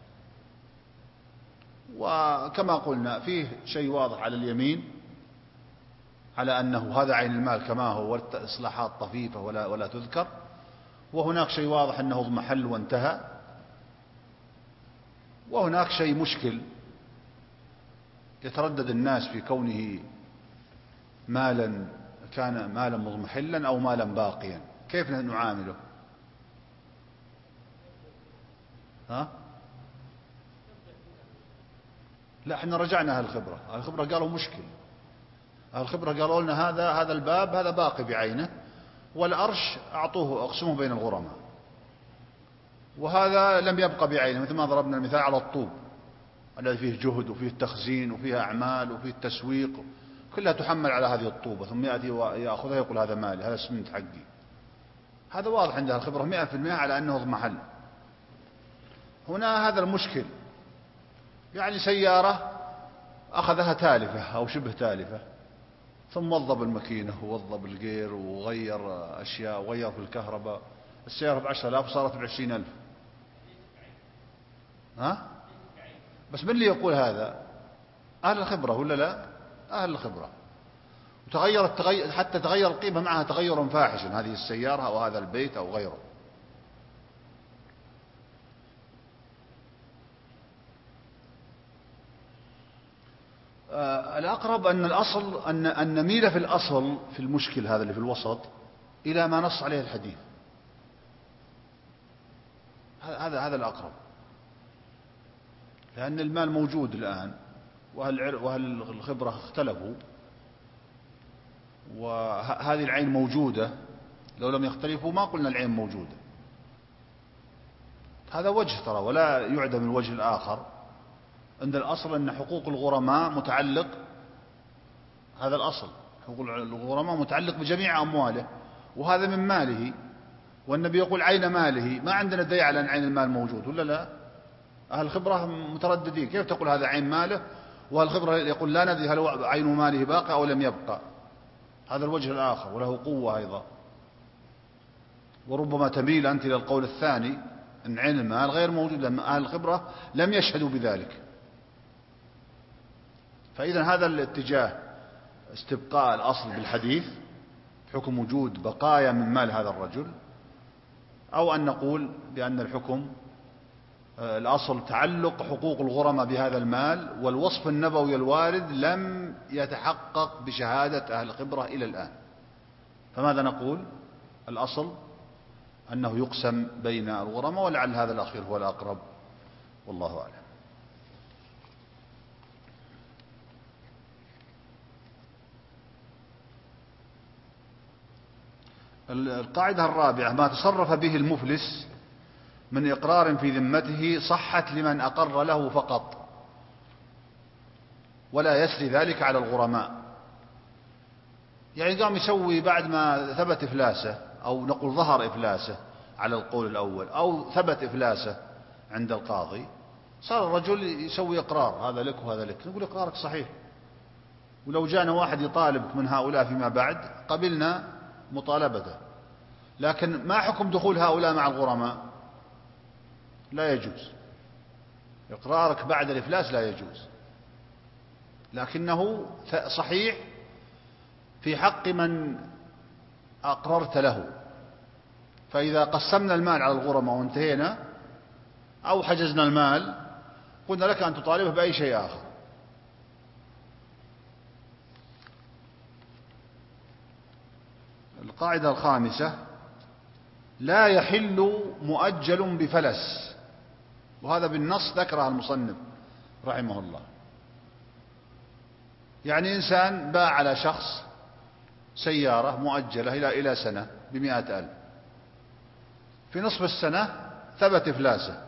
وكما قلنا فيه شيء واضح على اليمين على أنه هذا عين المال كما هو، والإصلاحات طفيفة ولا تذكر، وهناك شيء واضح أنه اضمحل وانتهى، وهناك شيء مشكل يتردد الناس في كونه مالا، كان مالا مضمحلا أو مالا باقيا، كيف نعامله؟ ها؟ لا، احنا رجعنا أهل الخبرة. أهل الخبرة قالوا مشكل. أهل الخبرة قالوا لنا هذا الباب هذا باقي بعينه، والأرش أعطوه أقسمه بين الغرماء، وهذا لم يبقى بعينه، مثل ما ضربنا المثال على الطوب الذي فيه جهد وفيه تخزين وفيه أعمال وفيه تسويق، كلها تحمل على هذه الطوبة، ثم يأتي ويأخذها يقول هذا مالي، هذا اسمنت حقي. هذا واضح عندها الخبرة 100% على أنه اضمحل. هنا هذا المشكل، يعني سيارة أخذها تالفة أو شبه تالفة، ثم وضب الماكينة ووضب الجير وغير أشياء وغير في الكهرباء، السيارة ب10,000 صارت ب20,000. ها؟ بس من اللي يقول هذا؟ أهل الخبرة ولا لا؟ أهل الخبرة. حتى تغير القيمة معها تغيرا فاحشا، هذه السيارة أو هذا البيت أو غيره. الأقرب أن الأصل أن نميل في الأصل في المشكل هذا اللي في الوسط إلى ما نص عليه الحديث. هذا الأقرب، لأن المال موجود الآن، وأهل الخبرة اختلفوا، وهذه العين موجودة، لو لم يختلفوا ما قلنا العين موجودة. هذا وجه ترى، ولا يعدم الوجه الآخر. عند الأصل أن حقوق الغرماء متعلق، هذا الأصل، حقوق الغرماء متعلق بجميع أمواله، وهذا من ماله، والنبي يقول عين ماله. ما عندنا دليل على أن عين المال موجود ولا لا؟ أهل الخبرة مترددين، كيف تقول هذا عين ماله وأهل الخبرة يقول لا ندري هل عين ماله باقي أو لم يبقى. هذا الوجه الآخر وله قوة أيضا. وربما تميل أنت إلى القول الثاني أن عين المال غير موجود، لأن أهل الخبرة لم يشهدوا بذلك. فإذا هذا الاتجاه استبقاء الأصل بالحديث، حكم وجود بقايا من مال هذا الرجل، أو أن نقول بأن الحكم الأصل تعلق حقوق الغرماء بهذا المال، والوصف النبوي الوارد لم يتحقق بشهادة أهل الخبرة إلى الآن. فماذا نقول؟ الأصل أنه يقسم بين الغرماء، ولعل هذا الأخير هو الأقرب، والله أعلم. القاعدة الرابعة: ما تصرف به المفلس من إقرار في ذمته صحت لمن أقر له فقط، ولا يسري ذلك على الغرماء. يعني قام يسوي بعد ما ثبت إفلاسه، أو نقول ظهر إفلاسه على القول الأول، أو ثبت إفلاسه عند القاضي، صار الرجل يسوي إقرار، هذا لك وهذا لك. نقول إقرارك صحيح، ولو جاءنا واحد يطالبك من هؤلاء فيما بعد قبلنا مطالبته. لكن ما حكم دخول هؤلاء مع الغرماء؟ لا يجوز. إقرارك بعد الإفلاس لا يجوز، لكنه صحيح في حق من أقررت له. فإذا قسمنا المال على الغرماء وانتهينا، أو حجزنا المال، قلنا لك أن تطالبه بأي شيء آخر. القاعدة الخامسة: لا يحل مؤجل بفلس، وهذا بالنص ذكرها المصنف رحمه الله. يعني إنسان باع على شخص سيارة مؤجلة إلى سنة ب100,000، في نصف السنة ثبت إفلاسه،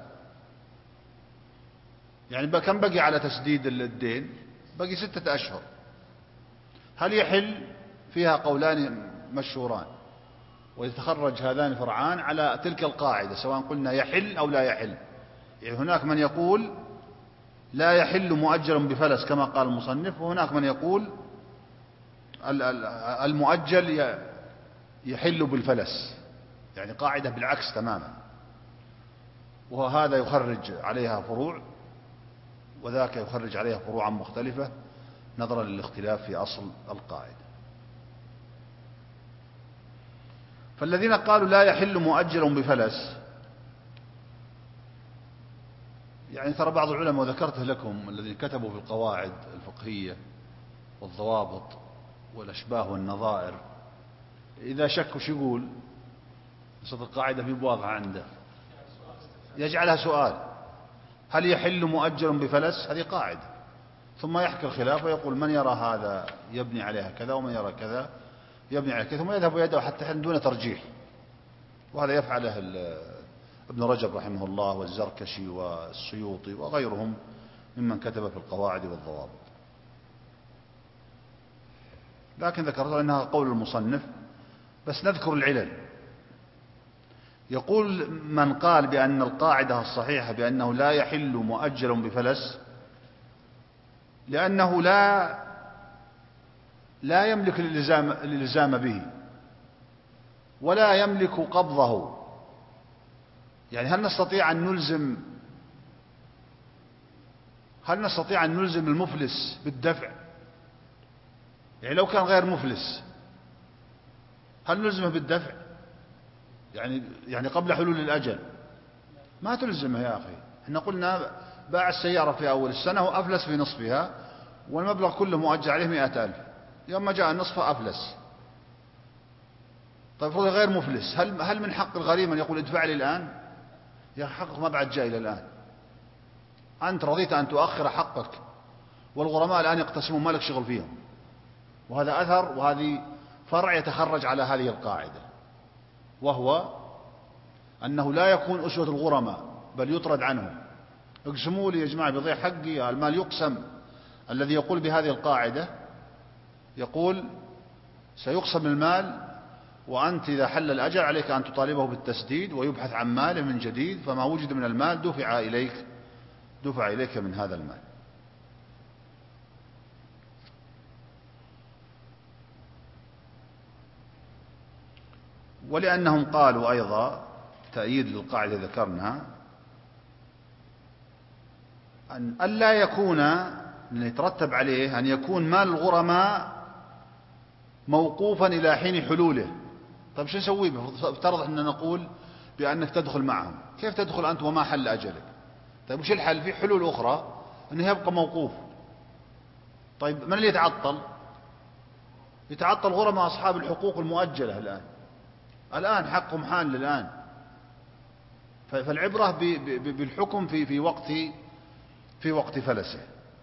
يعني كم بقي على تسديد الدين؟ بقي 6 أشهر. هل يحل؟ فيها قولان مشهوران، ويتخرج هذان الفرعان على تلك القاعدة، سواء قلنا يحل أو لا يحل. يعني هناك من يقول لا يحل مؤجل بفلس كما قال المصنف، وهناك من يقول المؤجل يحل بالفلس، يعني قاعدة بالعكس تماما، وهذا يخرج عليها فروع وذاك يخرج عليها فروعا مختلفة نظرا للاختلاف في أصل القاعدة. فالذين قالوا لا يحل مؤجل بفلس، يعني ترى بعض العلماء وذكرته لكم الذين كتبوا في القواعد الفقهية والضوابط والأشباه والنظائر، إذا شك وش يقول؟ صدق القاعدة في واضحة عنده، يجعلها سؤال: هل يحل مؤجل بفلس؟ هذه قاعدة، ثم يحكي الخلاف ويقول من يرى هذا يبني عليها كذا، ومن يرى كذا يبني عليها كذا، ثم يذهب ويدعو حتى حين دون ترجيح. وهذا يفعله ابن رجب رحمه الله والزركشي والسيوطي وغيرهم ممن كتب في القواعد والضوابط. لكن ذكرت أنها قول المصنف، بس نذكر العلل. يقول من قال بأن القاعدة الصحيحة بأنه لا يحل مؤجل بفلس لأنه لا يملك الإلزام به ولا يملك قبضه. يعني هل نستطيع أن نلزم المفلس بالدفع؟ يعني لو كان غير مفلس هل نلزمه بالدفع؟ يعني قبل حلول الأجل ما تلزمه يا أخي. احنا قلنا باع السيارة في أول السنة وأفلس في نصفها والمبلغ كله مؤجل عليه 100,000، يوم ما جاء النصف أفلس. طيب فرض غير مفلس، هل من حق الغريم أن يقول ادفع لي الآن؟ يا أخي حقك ما بعد جاء إلى الآن، أنت رضيت أن تؤخر حقك، والغرماء الآن يقتسمون ما لك شغل فيهم. وهذا أثر وهذه فرع يتخرج على هذه القاعدة، وهو أنه لا يكون أسوة الغرماء بل يطرد عنهم. اقسموا لي يا جماعة بيضيع حقي، المال يقسم. الذي يقول بهذه القاعدة يقول سيقسم المال، وأنت إذا حل الأجل عليك أن تطالبه بالتسديد ويبحث عن ماله من جديد، فما وجد من المال دفع إليك من هذا المال. ولأنهم قالوا أيضا تأييد للقاعدة ذكرناها أن ألا يكون اللي يترتب عليه أن يكون مال الغرماء موقوفا إلى حين حلوله. طيب شو نسوي به؟ افترض أن نقول بأنك تدخل معهم، كيف تدخل أنت وما حل أجلك؟ طيب وش الحل؟ في حلول أخرى أنه يبقى موقوف. طيب من اللي يتعطل غرماء أصحاب الحقوق المؤجلة الآن حقهم حال الآن. فالعبرة بالحكم في وقت فلسه.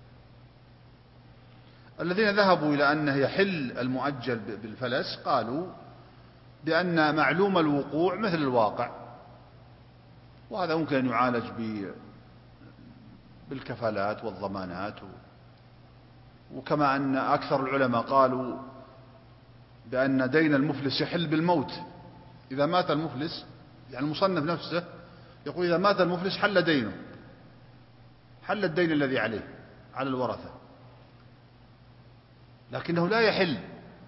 الذين ذهبوا إلى أنه يحل المؤجل بالفلس قالوا بأن معلوم الوقوع مثل الواقع، وهذا ممكن أن يعالج بالكفالات والضمانات. وكما أن أكثر العلماء قالوا بأن دين المفلس يحل بالموت إذا مات المفلس. يعني المصنف نفسه يقول إذا مات المفلس حل دينه، حل الدين الذي عليه على الورثة، لكنه لا يحل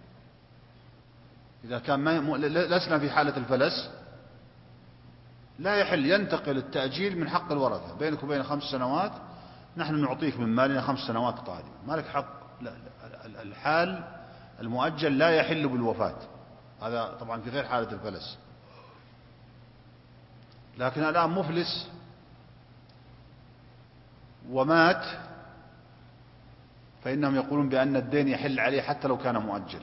إذا كان لسنا في حالة الفلس، لا يحل. ينتقل التأجيل من حق الورثة، بينك وبين 5 سنوات نحن نعطيك من مالنا 5 سنوات قادمة، ما لك حق. لا الحال المؤجل لا يحل بالوفاة، هذا طبعا في غير حالة الفلس. لكن الآن مفلس ومات، فإنهم يقولون بأن الدين يحل عليه حتى لو كان مؤجلا.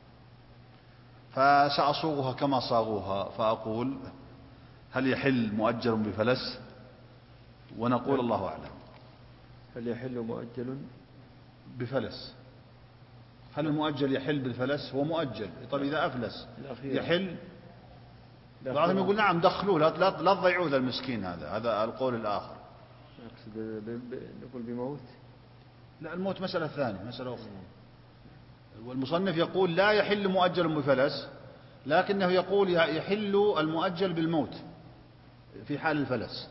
فسأصوغها كما صاغوها، فأقول هل يحل مؤجل بفلس؟ ونقول الله أعلم. هل يحل مؤجل بفلس؟ هل المؤجل يحل بالفلس؟ هو مؤجل. طيب إذا أفلس يحل؟ بعضهم يقول نعم دخلوه، لا تضيعوه ذا المسكين. هذا القول الآخر. أقصد نقول بموت؟ لا، الموت مسألة ثانية، مسألة أخرى. والمصنف يقول لا يحل مؤجل بفلس لكنه يقول يحل المؤجل بالموت في حال الفلس.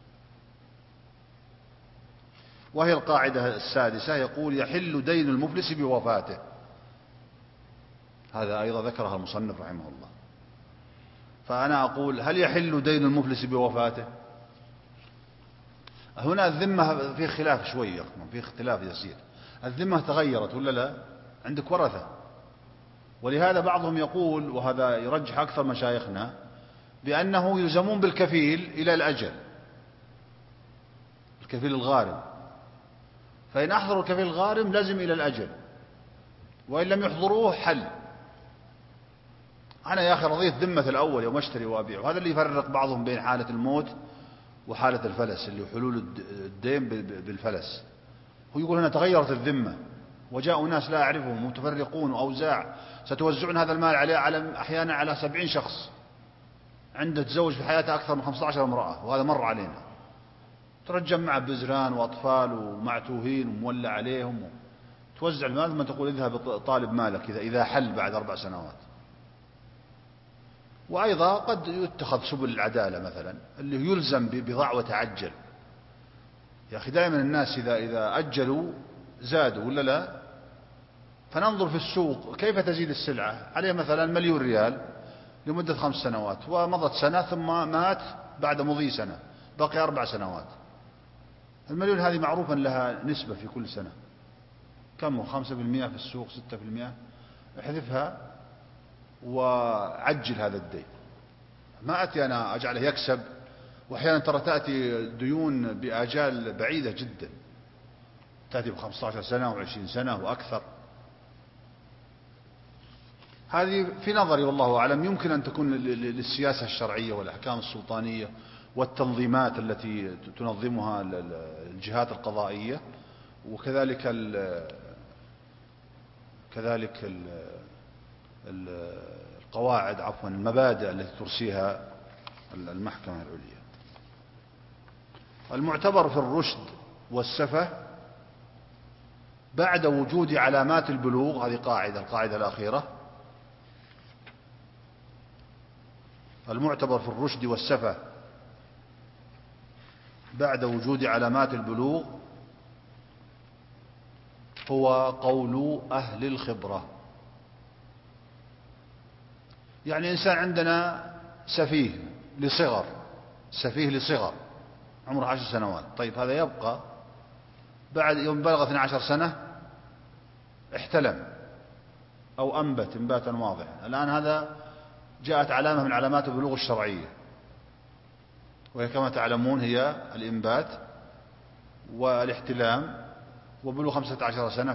وهي القاعدة السادسة، يقول يحل دين المفلس بوفاته. هذا أيضا ذكرها المصنف رحمه الله. فأنا أقول هل يحل دين المفلس بوفاته؟ هنا الذمة في خلاف شوية، في اختلاف يسير. الذمة تغيرت ولا لا؟ عندك ورثة، ولهذا بعضهم يقول، وهذا يرجح أكثر مشايخنا، بأنه يلزمون بالكفيل إلى الأجل، الكفيل الغارم. فإن أحضروا الكفيل الغارم لزم إلى الأجل، وإن لم يحضروه حل. أنا يا أخي رضيت ذمة الأول يوم أشتري وأبيع. وهذا اللي يفرق بعضهم بين حالة الموت وحالة الفلس، اللي حلول الدين بالفلس. هو يقول هنا تغيرت الذمة، وجاءوا ناس لا أعرفهم متفرقون وأوزاع ستوزعون هذا المال على أحيانا على 70 شخص، عنده تزوج في حياته أكثر من 15 امرأة، وهذا مر علينا. ترجم مع بزران وأطفال ومعتوهين ومولع عليهم، توزع المال ثم تقول اذهب طالب مالك إذا حل بعد 4 سنوات. وأيضا قد يتخذ سبل العدالة، مثلا اللي يلزم بضع وتعجل. يا أخي دائما الناس إذا أجلوا زادوا ولا لا؟ فننظر في السوق كيف تزيد السلعة عليه، مثلا 1,000,000 ريال لمدة 5 سنوات، ومضت سنة ثم مات بعد مضي سنة، بقي 4 سنوات. 1,000,000 هذه معروفا لها نسبة في كل سنة، كم؟ 5% في السوق، 6%. احذفها وعجل هذا الدين. ما أتي أنا أجعله يكسب. وأحيانا ترى تأتي ديون بآجال بعيدة جدا، تأتي ب15 سنة و20 سنة وأكثر. هذه في نظري والله أعلم يمكن أن تكون للسياسة الشرعية والأحكام السلطانية والتنظيمات التي تنظمها الجهات القضائية، وكذلك القواعد، المبادئ التي ترسيها المحكمة العليا. المعتبر في الرشد والسفة بعد وجود علامات البلوغ، هذه القاعدة الأخيرة. المعتبر في الرشد والسفة بعد وجود علامات البلوغ هو قول أهل الخبرة. يعني إنسان عندنا سفيه لصغر عمره 10 سنوات، طيب هذا يبقى بعد يوم بلغ 12 سنة احتلم أو أنبت إنباتا واضحا. الآن هذا جاءت علامة من علامات البلوغ الشرعية، وهي كما تعلمون هي الإنبات والاحتلام وبلوغ 15 سنة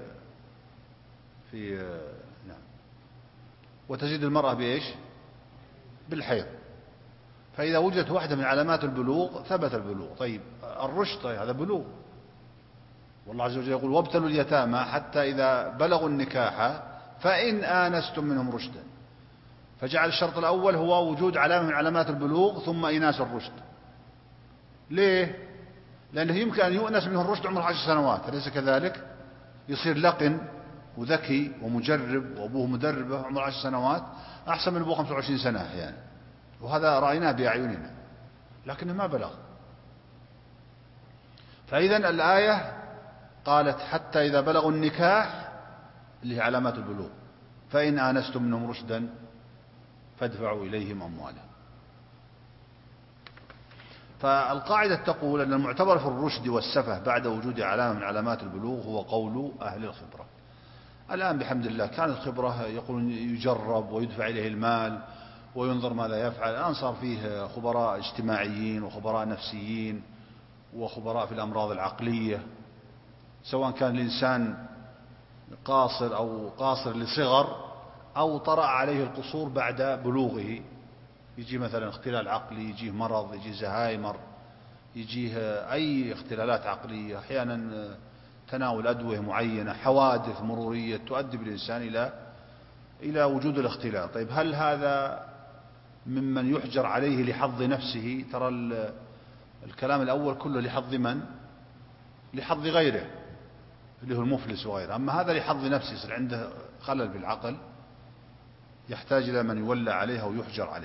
في نعم. وتزيد المرأة بإيش؟ بالحيض. فإذا وجدت واحدة من علامات البلوغ ثبت البلوغ. طيب الرشد هذا بلوغ، والله عز وجل يقول وابتلوا اليتامى حتى إذا بلغوا النكاح فإن آنستم منهم رشدا. فجعل الشرط الأول هو وجود علامة من علامات البلوغ ثم إناس الرشد. ليه؟ لأنه يمكن أن يؤنس منه الرشد عمره 10 سنوات، أليس كذلك؟ يصير لقن وذكي ومجرب وأبوه مدربه عمره 10 سنوات أحسن من أبوه 25 سنة أحيانا، وهذا رأيناه بأعيننا، لكنه ما بلغ. فإذا الآية قالت حتى إذا بلغوا النكاح اللي هي علامات البلوغ فإن آنستم منهم رشدا فادفعوا إليهم أموالهم. فالقاعدة تقول أن المعتبر في الرشد والسفة بعد وجود علامة من علامات البلوغ هو قول أهل الخبرة. الآن بحمد الله كانت الخبرة يقولون يجرب ويدفع إليه المال وينظر ماذا يفعل. الآن صار فيه خبراء اجتماعيين وخبراء نفسيين وخبراء في الأمراض العقلية، سواء كان الإنسان قاصر أو قاصر لصغر أو طرأ عليه القصور بعد بلوغه، يجي مثلا اختلال عقلي، يجيه مرض، يجيه زهايمر، يجيه أي اختلالات عقلية، أحيانا تناول أدوية معينة، حوادث مرورية تؤدي بالإنسان إلى وجود الاختلال. طيب هل هذا ممن يحجر عليه لحظ نفسه؟ ترى الكلام الأول كله لحظ من؟ لحظ غيره اللي هو المفلس وغيره. أما هذا لحظ نفسه، يصير عنده خلل بالعقل يحتاج إلى من يولى عليه أو يحجر عليه.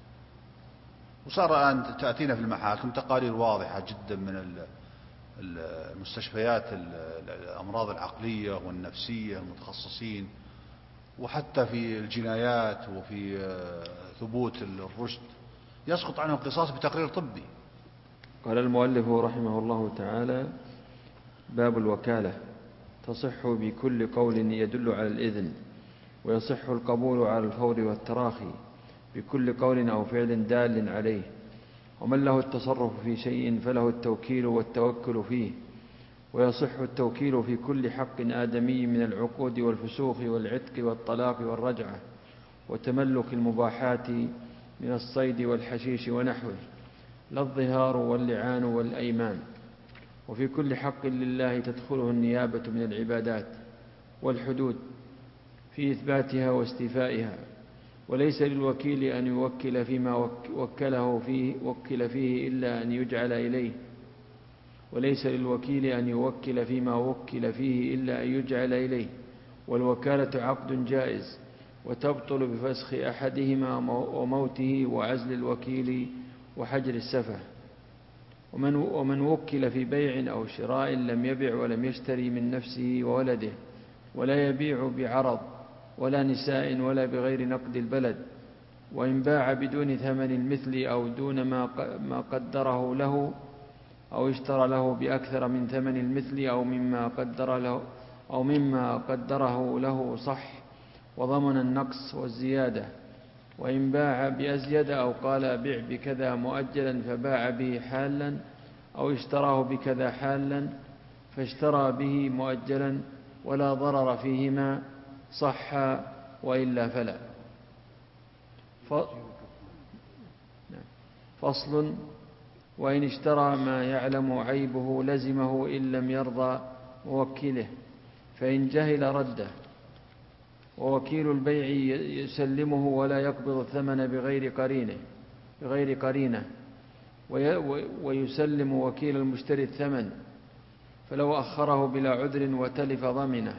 وصار الآن تأتينا في المحاكم تقارير واضحة جدا من المستشفيات الأمراض العقلية والنفسية المتخصصين، وحتى في الجنايات وفي ثبوت الرشد يسقط عنه القصاص بتقرير طبي. قال المؤلف رحمه الله تعالى: باب الوكالة. تصح بكل قول يدل على الإذن، ويصح القبول على الفور والتراخي بكل قول أو فعل دال عليه. ومن له التصرف في شيء فله التوكيل والتوكل فيه، ويصح التوكيل في كل حق آدمي من العقود والفسوق والعتق والطلاق والرجعة وتملك المباحات من الصيد والحشيش ونحوه، لا الظهار واللعان والأيمان. وفي كل حق لله تدخله النيابة من العبادات والحدود في إثباتها واستيفائها. وليس للوكيل أن يوكل فيما وكل فيه إلا أن يجعل إليه وليس للوكيل أن يوكل فيما وكل فيه إلا أن يجعل إليه. والوكالة عقد جائز، وتبطل بفسخ أحدهما وموته وعزل الوكيل وحجر السفه. ومن وكل في بيع أو شراء لم يبع ولم يشتري من نفسه وولده، ولا يبيع بعرض ولا نساء ولا بغير نقد البلد، وإن باع بدون ثمن المثل أو دون ما قدره له، أو اشترى له بأكثر من ثمن المثل أو مما قدره له صح، وضمن النقص والزيادة. وإن باع بأزيد أو قال بع بكذا مؤجلا فباع به حالا، أو اشتراه بكذا حالا فاشترى به مؤجلا، ولا ضرر فيهما صح، وإلا فلا. فصل: وإن اشترى ما يعلم عيبه لزمه إن لم يرضى موكله، فإن جهل رده. ووكيل البيع يسلمه ولا يقبض الثمن بغير قرينة، ويسلم وكيل المشتري الثمن، فلو أخره بلا عذر وتلف ضمنه.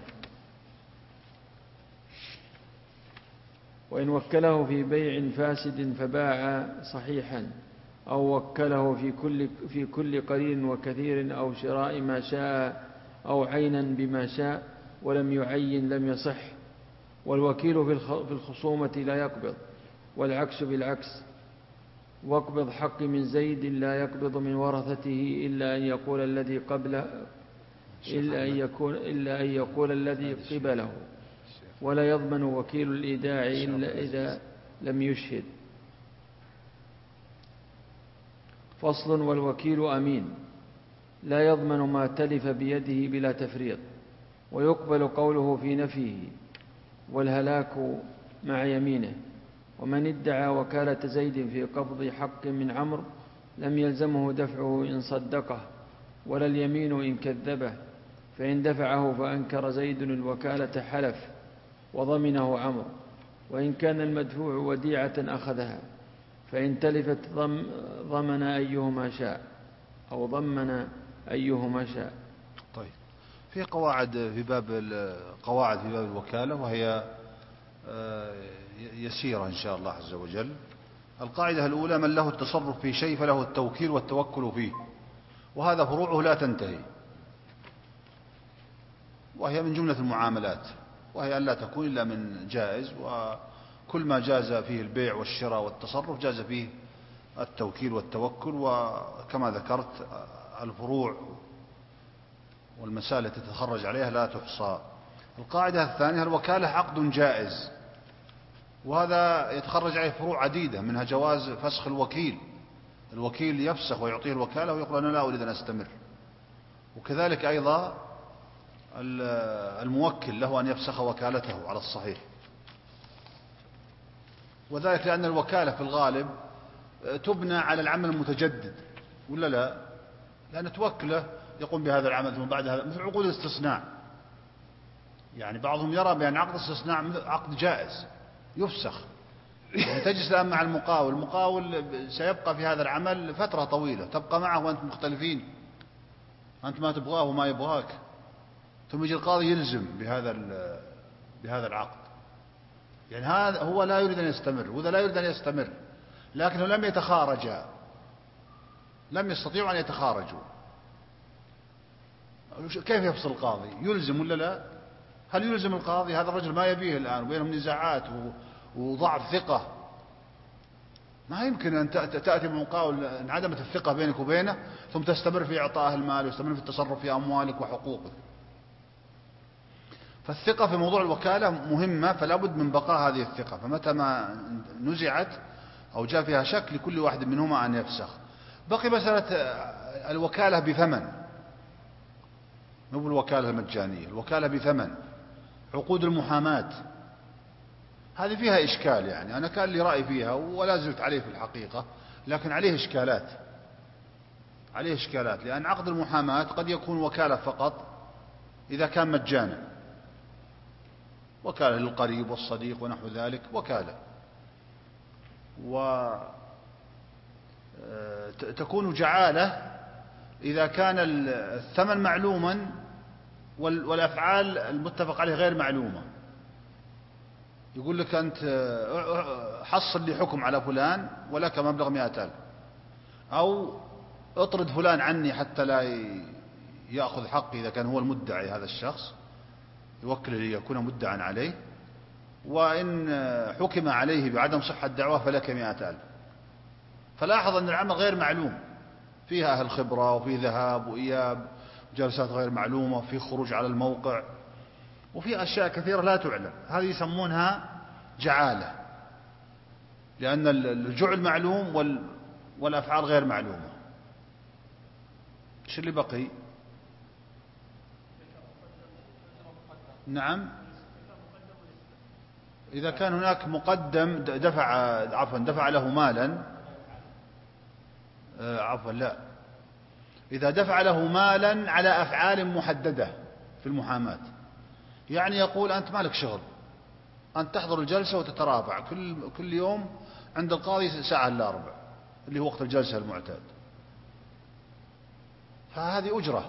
وإن وكله في بيع فاسد فباع صحيحا، أو وكله في كل قليل وكثير، أو شراء ما شاء أو عينا بما شاء ولم يعين لم يصح. والوكيل في الخصومة لا يقبض، والعكس بالعكس. واقبض حق من زيد لا يقبض من ورثته إلا أن يقول الذي قبله، ولا يضمن وكيل الإيداع إلا إذا لم يشهد. فصل: والوكيل أمين لا يضمن ما تلف بيده بلا تفريط، ويقبل قوله في نفيه والهلاك مع يمينه. ومن ادعى وكالة زيد في قبض حق من عمرو لم يلزمه دفعه إن صدقه، ولا اليمين إن كذبه. فإن دفعه فأنكر زيد الوكالة حلف وضمنه عمرو، وإن كان المدفوع وديعة أخذها، فإن تلفت ضمن أيهما شاء، أو ضمن أيهما شاء. طيب، في قواعد في باب الوكالة، وهي يسيرة إن شاء الله عز وجل. القاعدة الأولى: من له التصرف في شيء فله التوكيل والتوكل فيه، وهذا فروعه لا تنتهي، وهي من جملة المعاملات، وهي أن لا تكون إلا من جائز، وكل ما جاز فيه البيع والشراء والتصرف جاز فيه التوكيل والتوكل. وكما ذكرت الفروع والمسائل التي تتخرج عليها لا تحصى. القاعدة الثانية: الوكالة عقد جائز، وهذا يتخرج عليه فروع عديدة، منها جواز فسخ الوكيل يفسخ ويعطيه الوكالة ويقول أنا لا أريد أن أستمر. وكذلك أيضا الموكل له أن يفسخ وكالته على الصحيح، وذلك لأن الوكالة في الغالب تبنى على العمل المتجدد، ولا لا؟ لأن توكله يقوم بهذا العمل ثم بعد هذا، مثل عقود الاستثناء. يعني بعضهم يرى بأن عقد الاستثناء عقد جائز يفسخ، يعني تجلس الآن مع المقاول سيبقى في هذا العمل فترة طويلة، تبقى معه وأنتم مختلفين، أنت ما تبغاه وما يبغاك، ثم يجي القاضي يلزم بهذا العقد. يعني هذا هو لا يريد أن يستمر وذا لا يريد أن يستمر، لكنه لم يتخارجا، لم يستطيعوا أن يتخارجوا. كيف يفصل القاضي؟ يلزم ولا لا؟ هل يلزم القاضي؟ هذا الرجل ما يبيه الآن وبينهم نزاعات وضعف ثقة، ما يمكن أن تأتي بمقاول انعدمت الثقة بينك وبينه ثم تستمر في إعطائه المال وتستمر في التصرف في أموالك وحقوقك. فالثقة في موضوع الوكالة مهمة، فلا بد من بقاء هذه الثقة، فمتى ما نزعت أو جاء فيها شك لكل واحد منهما أن يفسخ. بقي مسألة الوكالة بثمن، مو بالوكالة المجانية، الوكالة بثمن. عقود المحاماة هذه فيها إشكال، يعني أنا كان لي رأي فيها ولا زلت عليه في الحقيقة، لكن عليه إشكالات، عليه إشكالات، لأن عقد المحاماة قد يكون وكالة فقط إذا كان مجانا، وكالة للقريب والصديق ونحو ذلك، وكالة، وتكون جعالة إذا كان الثمن معلوما والأفعال المتفق عليه غير معلومة. يقول لك أنت حصل لي حكم على فلان ولك مبلغ 100,000، أو اطرد فلان عني حتى لا يأخذ حقي إذا كان هو المدعي، هذا الشخص يوكل ليكون مدعا عليه، وإن حكم عليه بعدم صحة الدعوة فلك 100,000. فلاحظ أن العمل غير معلوم، فيها أهل خبرة وفي ذهاب وإياب، جلسات غير معلومة، وفي خروج على الموقع، وفي أشياء كثيرة لا تعلم. هذه يسمونها جعالة، لأن الجعل معلوم والأفعال غير معلومة. ايش اللي بقي؟ نعم، إذا كان هناك مقدم دفع له مالا، لا، إذا دفع له مالا على أفعال محددة في المحاماة، يعني يقول أنت مالك شغل، أنت تحضر الجلسة وتترافع كل يوم عند القاضي ساعة إلا ربع اللي هو وقت الجلسة المعتاد، فهذه أجرة.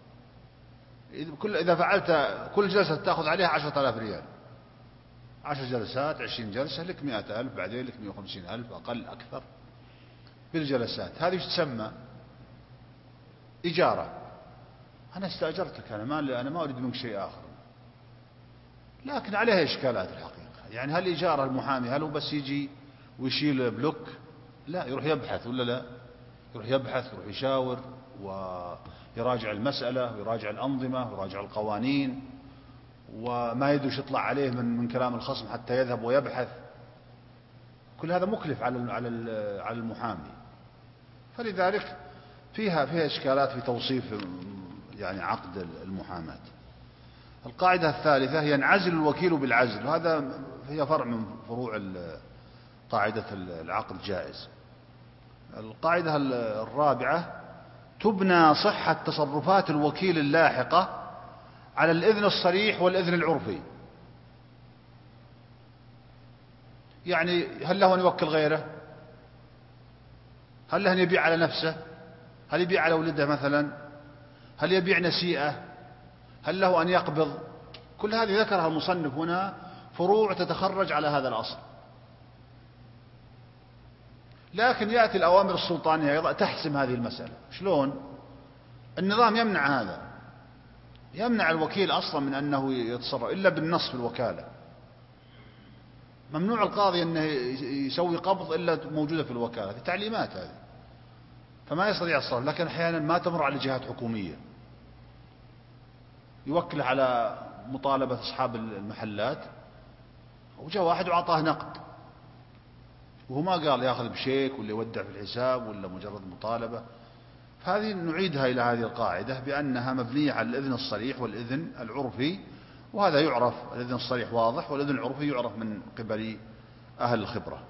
إذا فعلت كل جلسة تأخذ عليها 10,000 ريال، 10 جلسات 20 جلسة لك 100,000، بعدين لك 150,000، أقل أكثر بالجلسات. هذه تسمى إجارة. أنا استأجرتك، أنا ما أريد منك شيء آخر، لكن عليها إشكالات الحقيقة. يعني هل إجارة المحامي هل هو بس يجي ويشيل بلوك؟ لا، يروح يبحث ولا لا؟ يروح يبحث، يروح يشاور ويراجع المسألة ويراجع الأنظمة ويراجع القوانين، وما يدوش يطلع عليه من كلام الخصم حتى يذهب ويبحث. كل هذا مكلف على المحامي، فلذلك فيها إشكالات في توصيف يعني عقد المحاماة. القاعدة الثالثة هي ينعزل الوكيل بالعزل، وهذا هي فرع من فروع قاعدة العقد الجائز. القاعدة الرابعة تبنى صحة تصرفات الوكيل اللاحقة على الإذن الصريح والإذن العرفي. يعني هل له أن يوكل غيره؟ هل له أن يبيع على نفسه؟ هل يبيع على ولده مثلا؟ هل يبيع نسيئة؟ هل له أن يقبض؟ كل هذه ذكرها المصنف هنا فروع تتخرج على هذا الأصل. لكن يأتي الأوامر السلطانية أيضا تحسم هذه المسألة. شلون؟ النظام يمنع هذا، يمنع الوكيل أصلا من أنه يتصرف إلا بالنص في الوكالة. ممنوع القاضي أنه يسوي قبض إلا موجودة في الوكالة، في تعليمات هذه، فما يستطيع الصرف. لكن أحيانا ما تمر على جهات حكومية، يوكل على مطالبة أصحاب المحلات، وجاء واحد وعطاه نقد وهو ما قال يأخذ بشيك ولا يودع في الحساب ولا مجرد مطالبة. فهذه نعيدها إلى هذه القاعدة بأنها مبنية على الإذن الصريح والإذن العرفي، وهذا يعرف، الإذن الصريح واضح والإذن العرفي يعرف من قبل أهل الخبرة.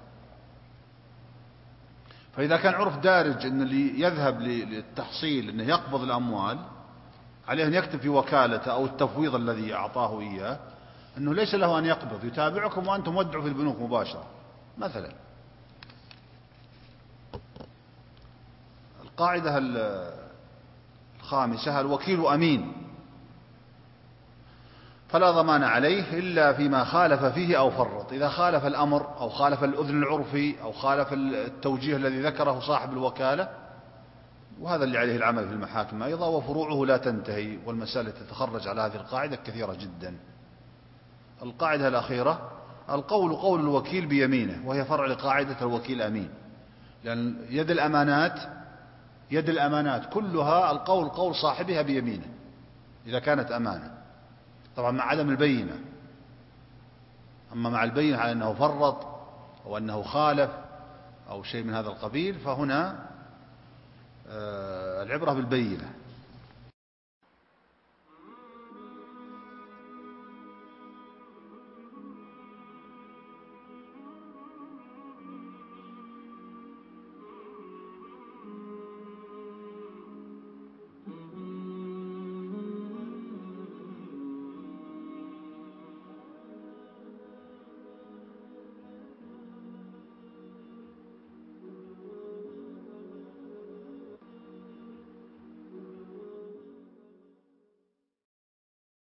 فإذا كان عرف دارج أن اللي يذهب للتحصيل أنه يقبض الأموال عليه أن يكتب في وكالته أو التفويض الذي أعطاه إياه أنه ليس له أن يقبض، يتابعكم وأنتم ودعوا في البنوك مباشرة مثلا. القاعدة الخامسة الوكيل أمين. فلا ضمان عليه إلا فيما خالف فيه أو فرط. إذا خالف الأمر أو خالف الأذن العرفي أو خالف التوجيه الذي ذكره صاحب الوكالة، وهذا اللي عليه العمل في المحاكم أيضا، وفروعه لا تنتهي، والمسألة تتخرج على هذه القاعدة كثيرة جدا. القاعدة الأخيرة: القول قول الوكيل بيمينه، وهي فرع لقاعدة الوكيل أمين، لأن يد الأمانات كلها القول قول صاحبها بيمينه إذا كانت أمانة، طبعا مع عدم البينة. أما مع البينة على أنه فرط أو أنه خالف أو شيء من هذا القبيل، فهنا العبرة بالبينة.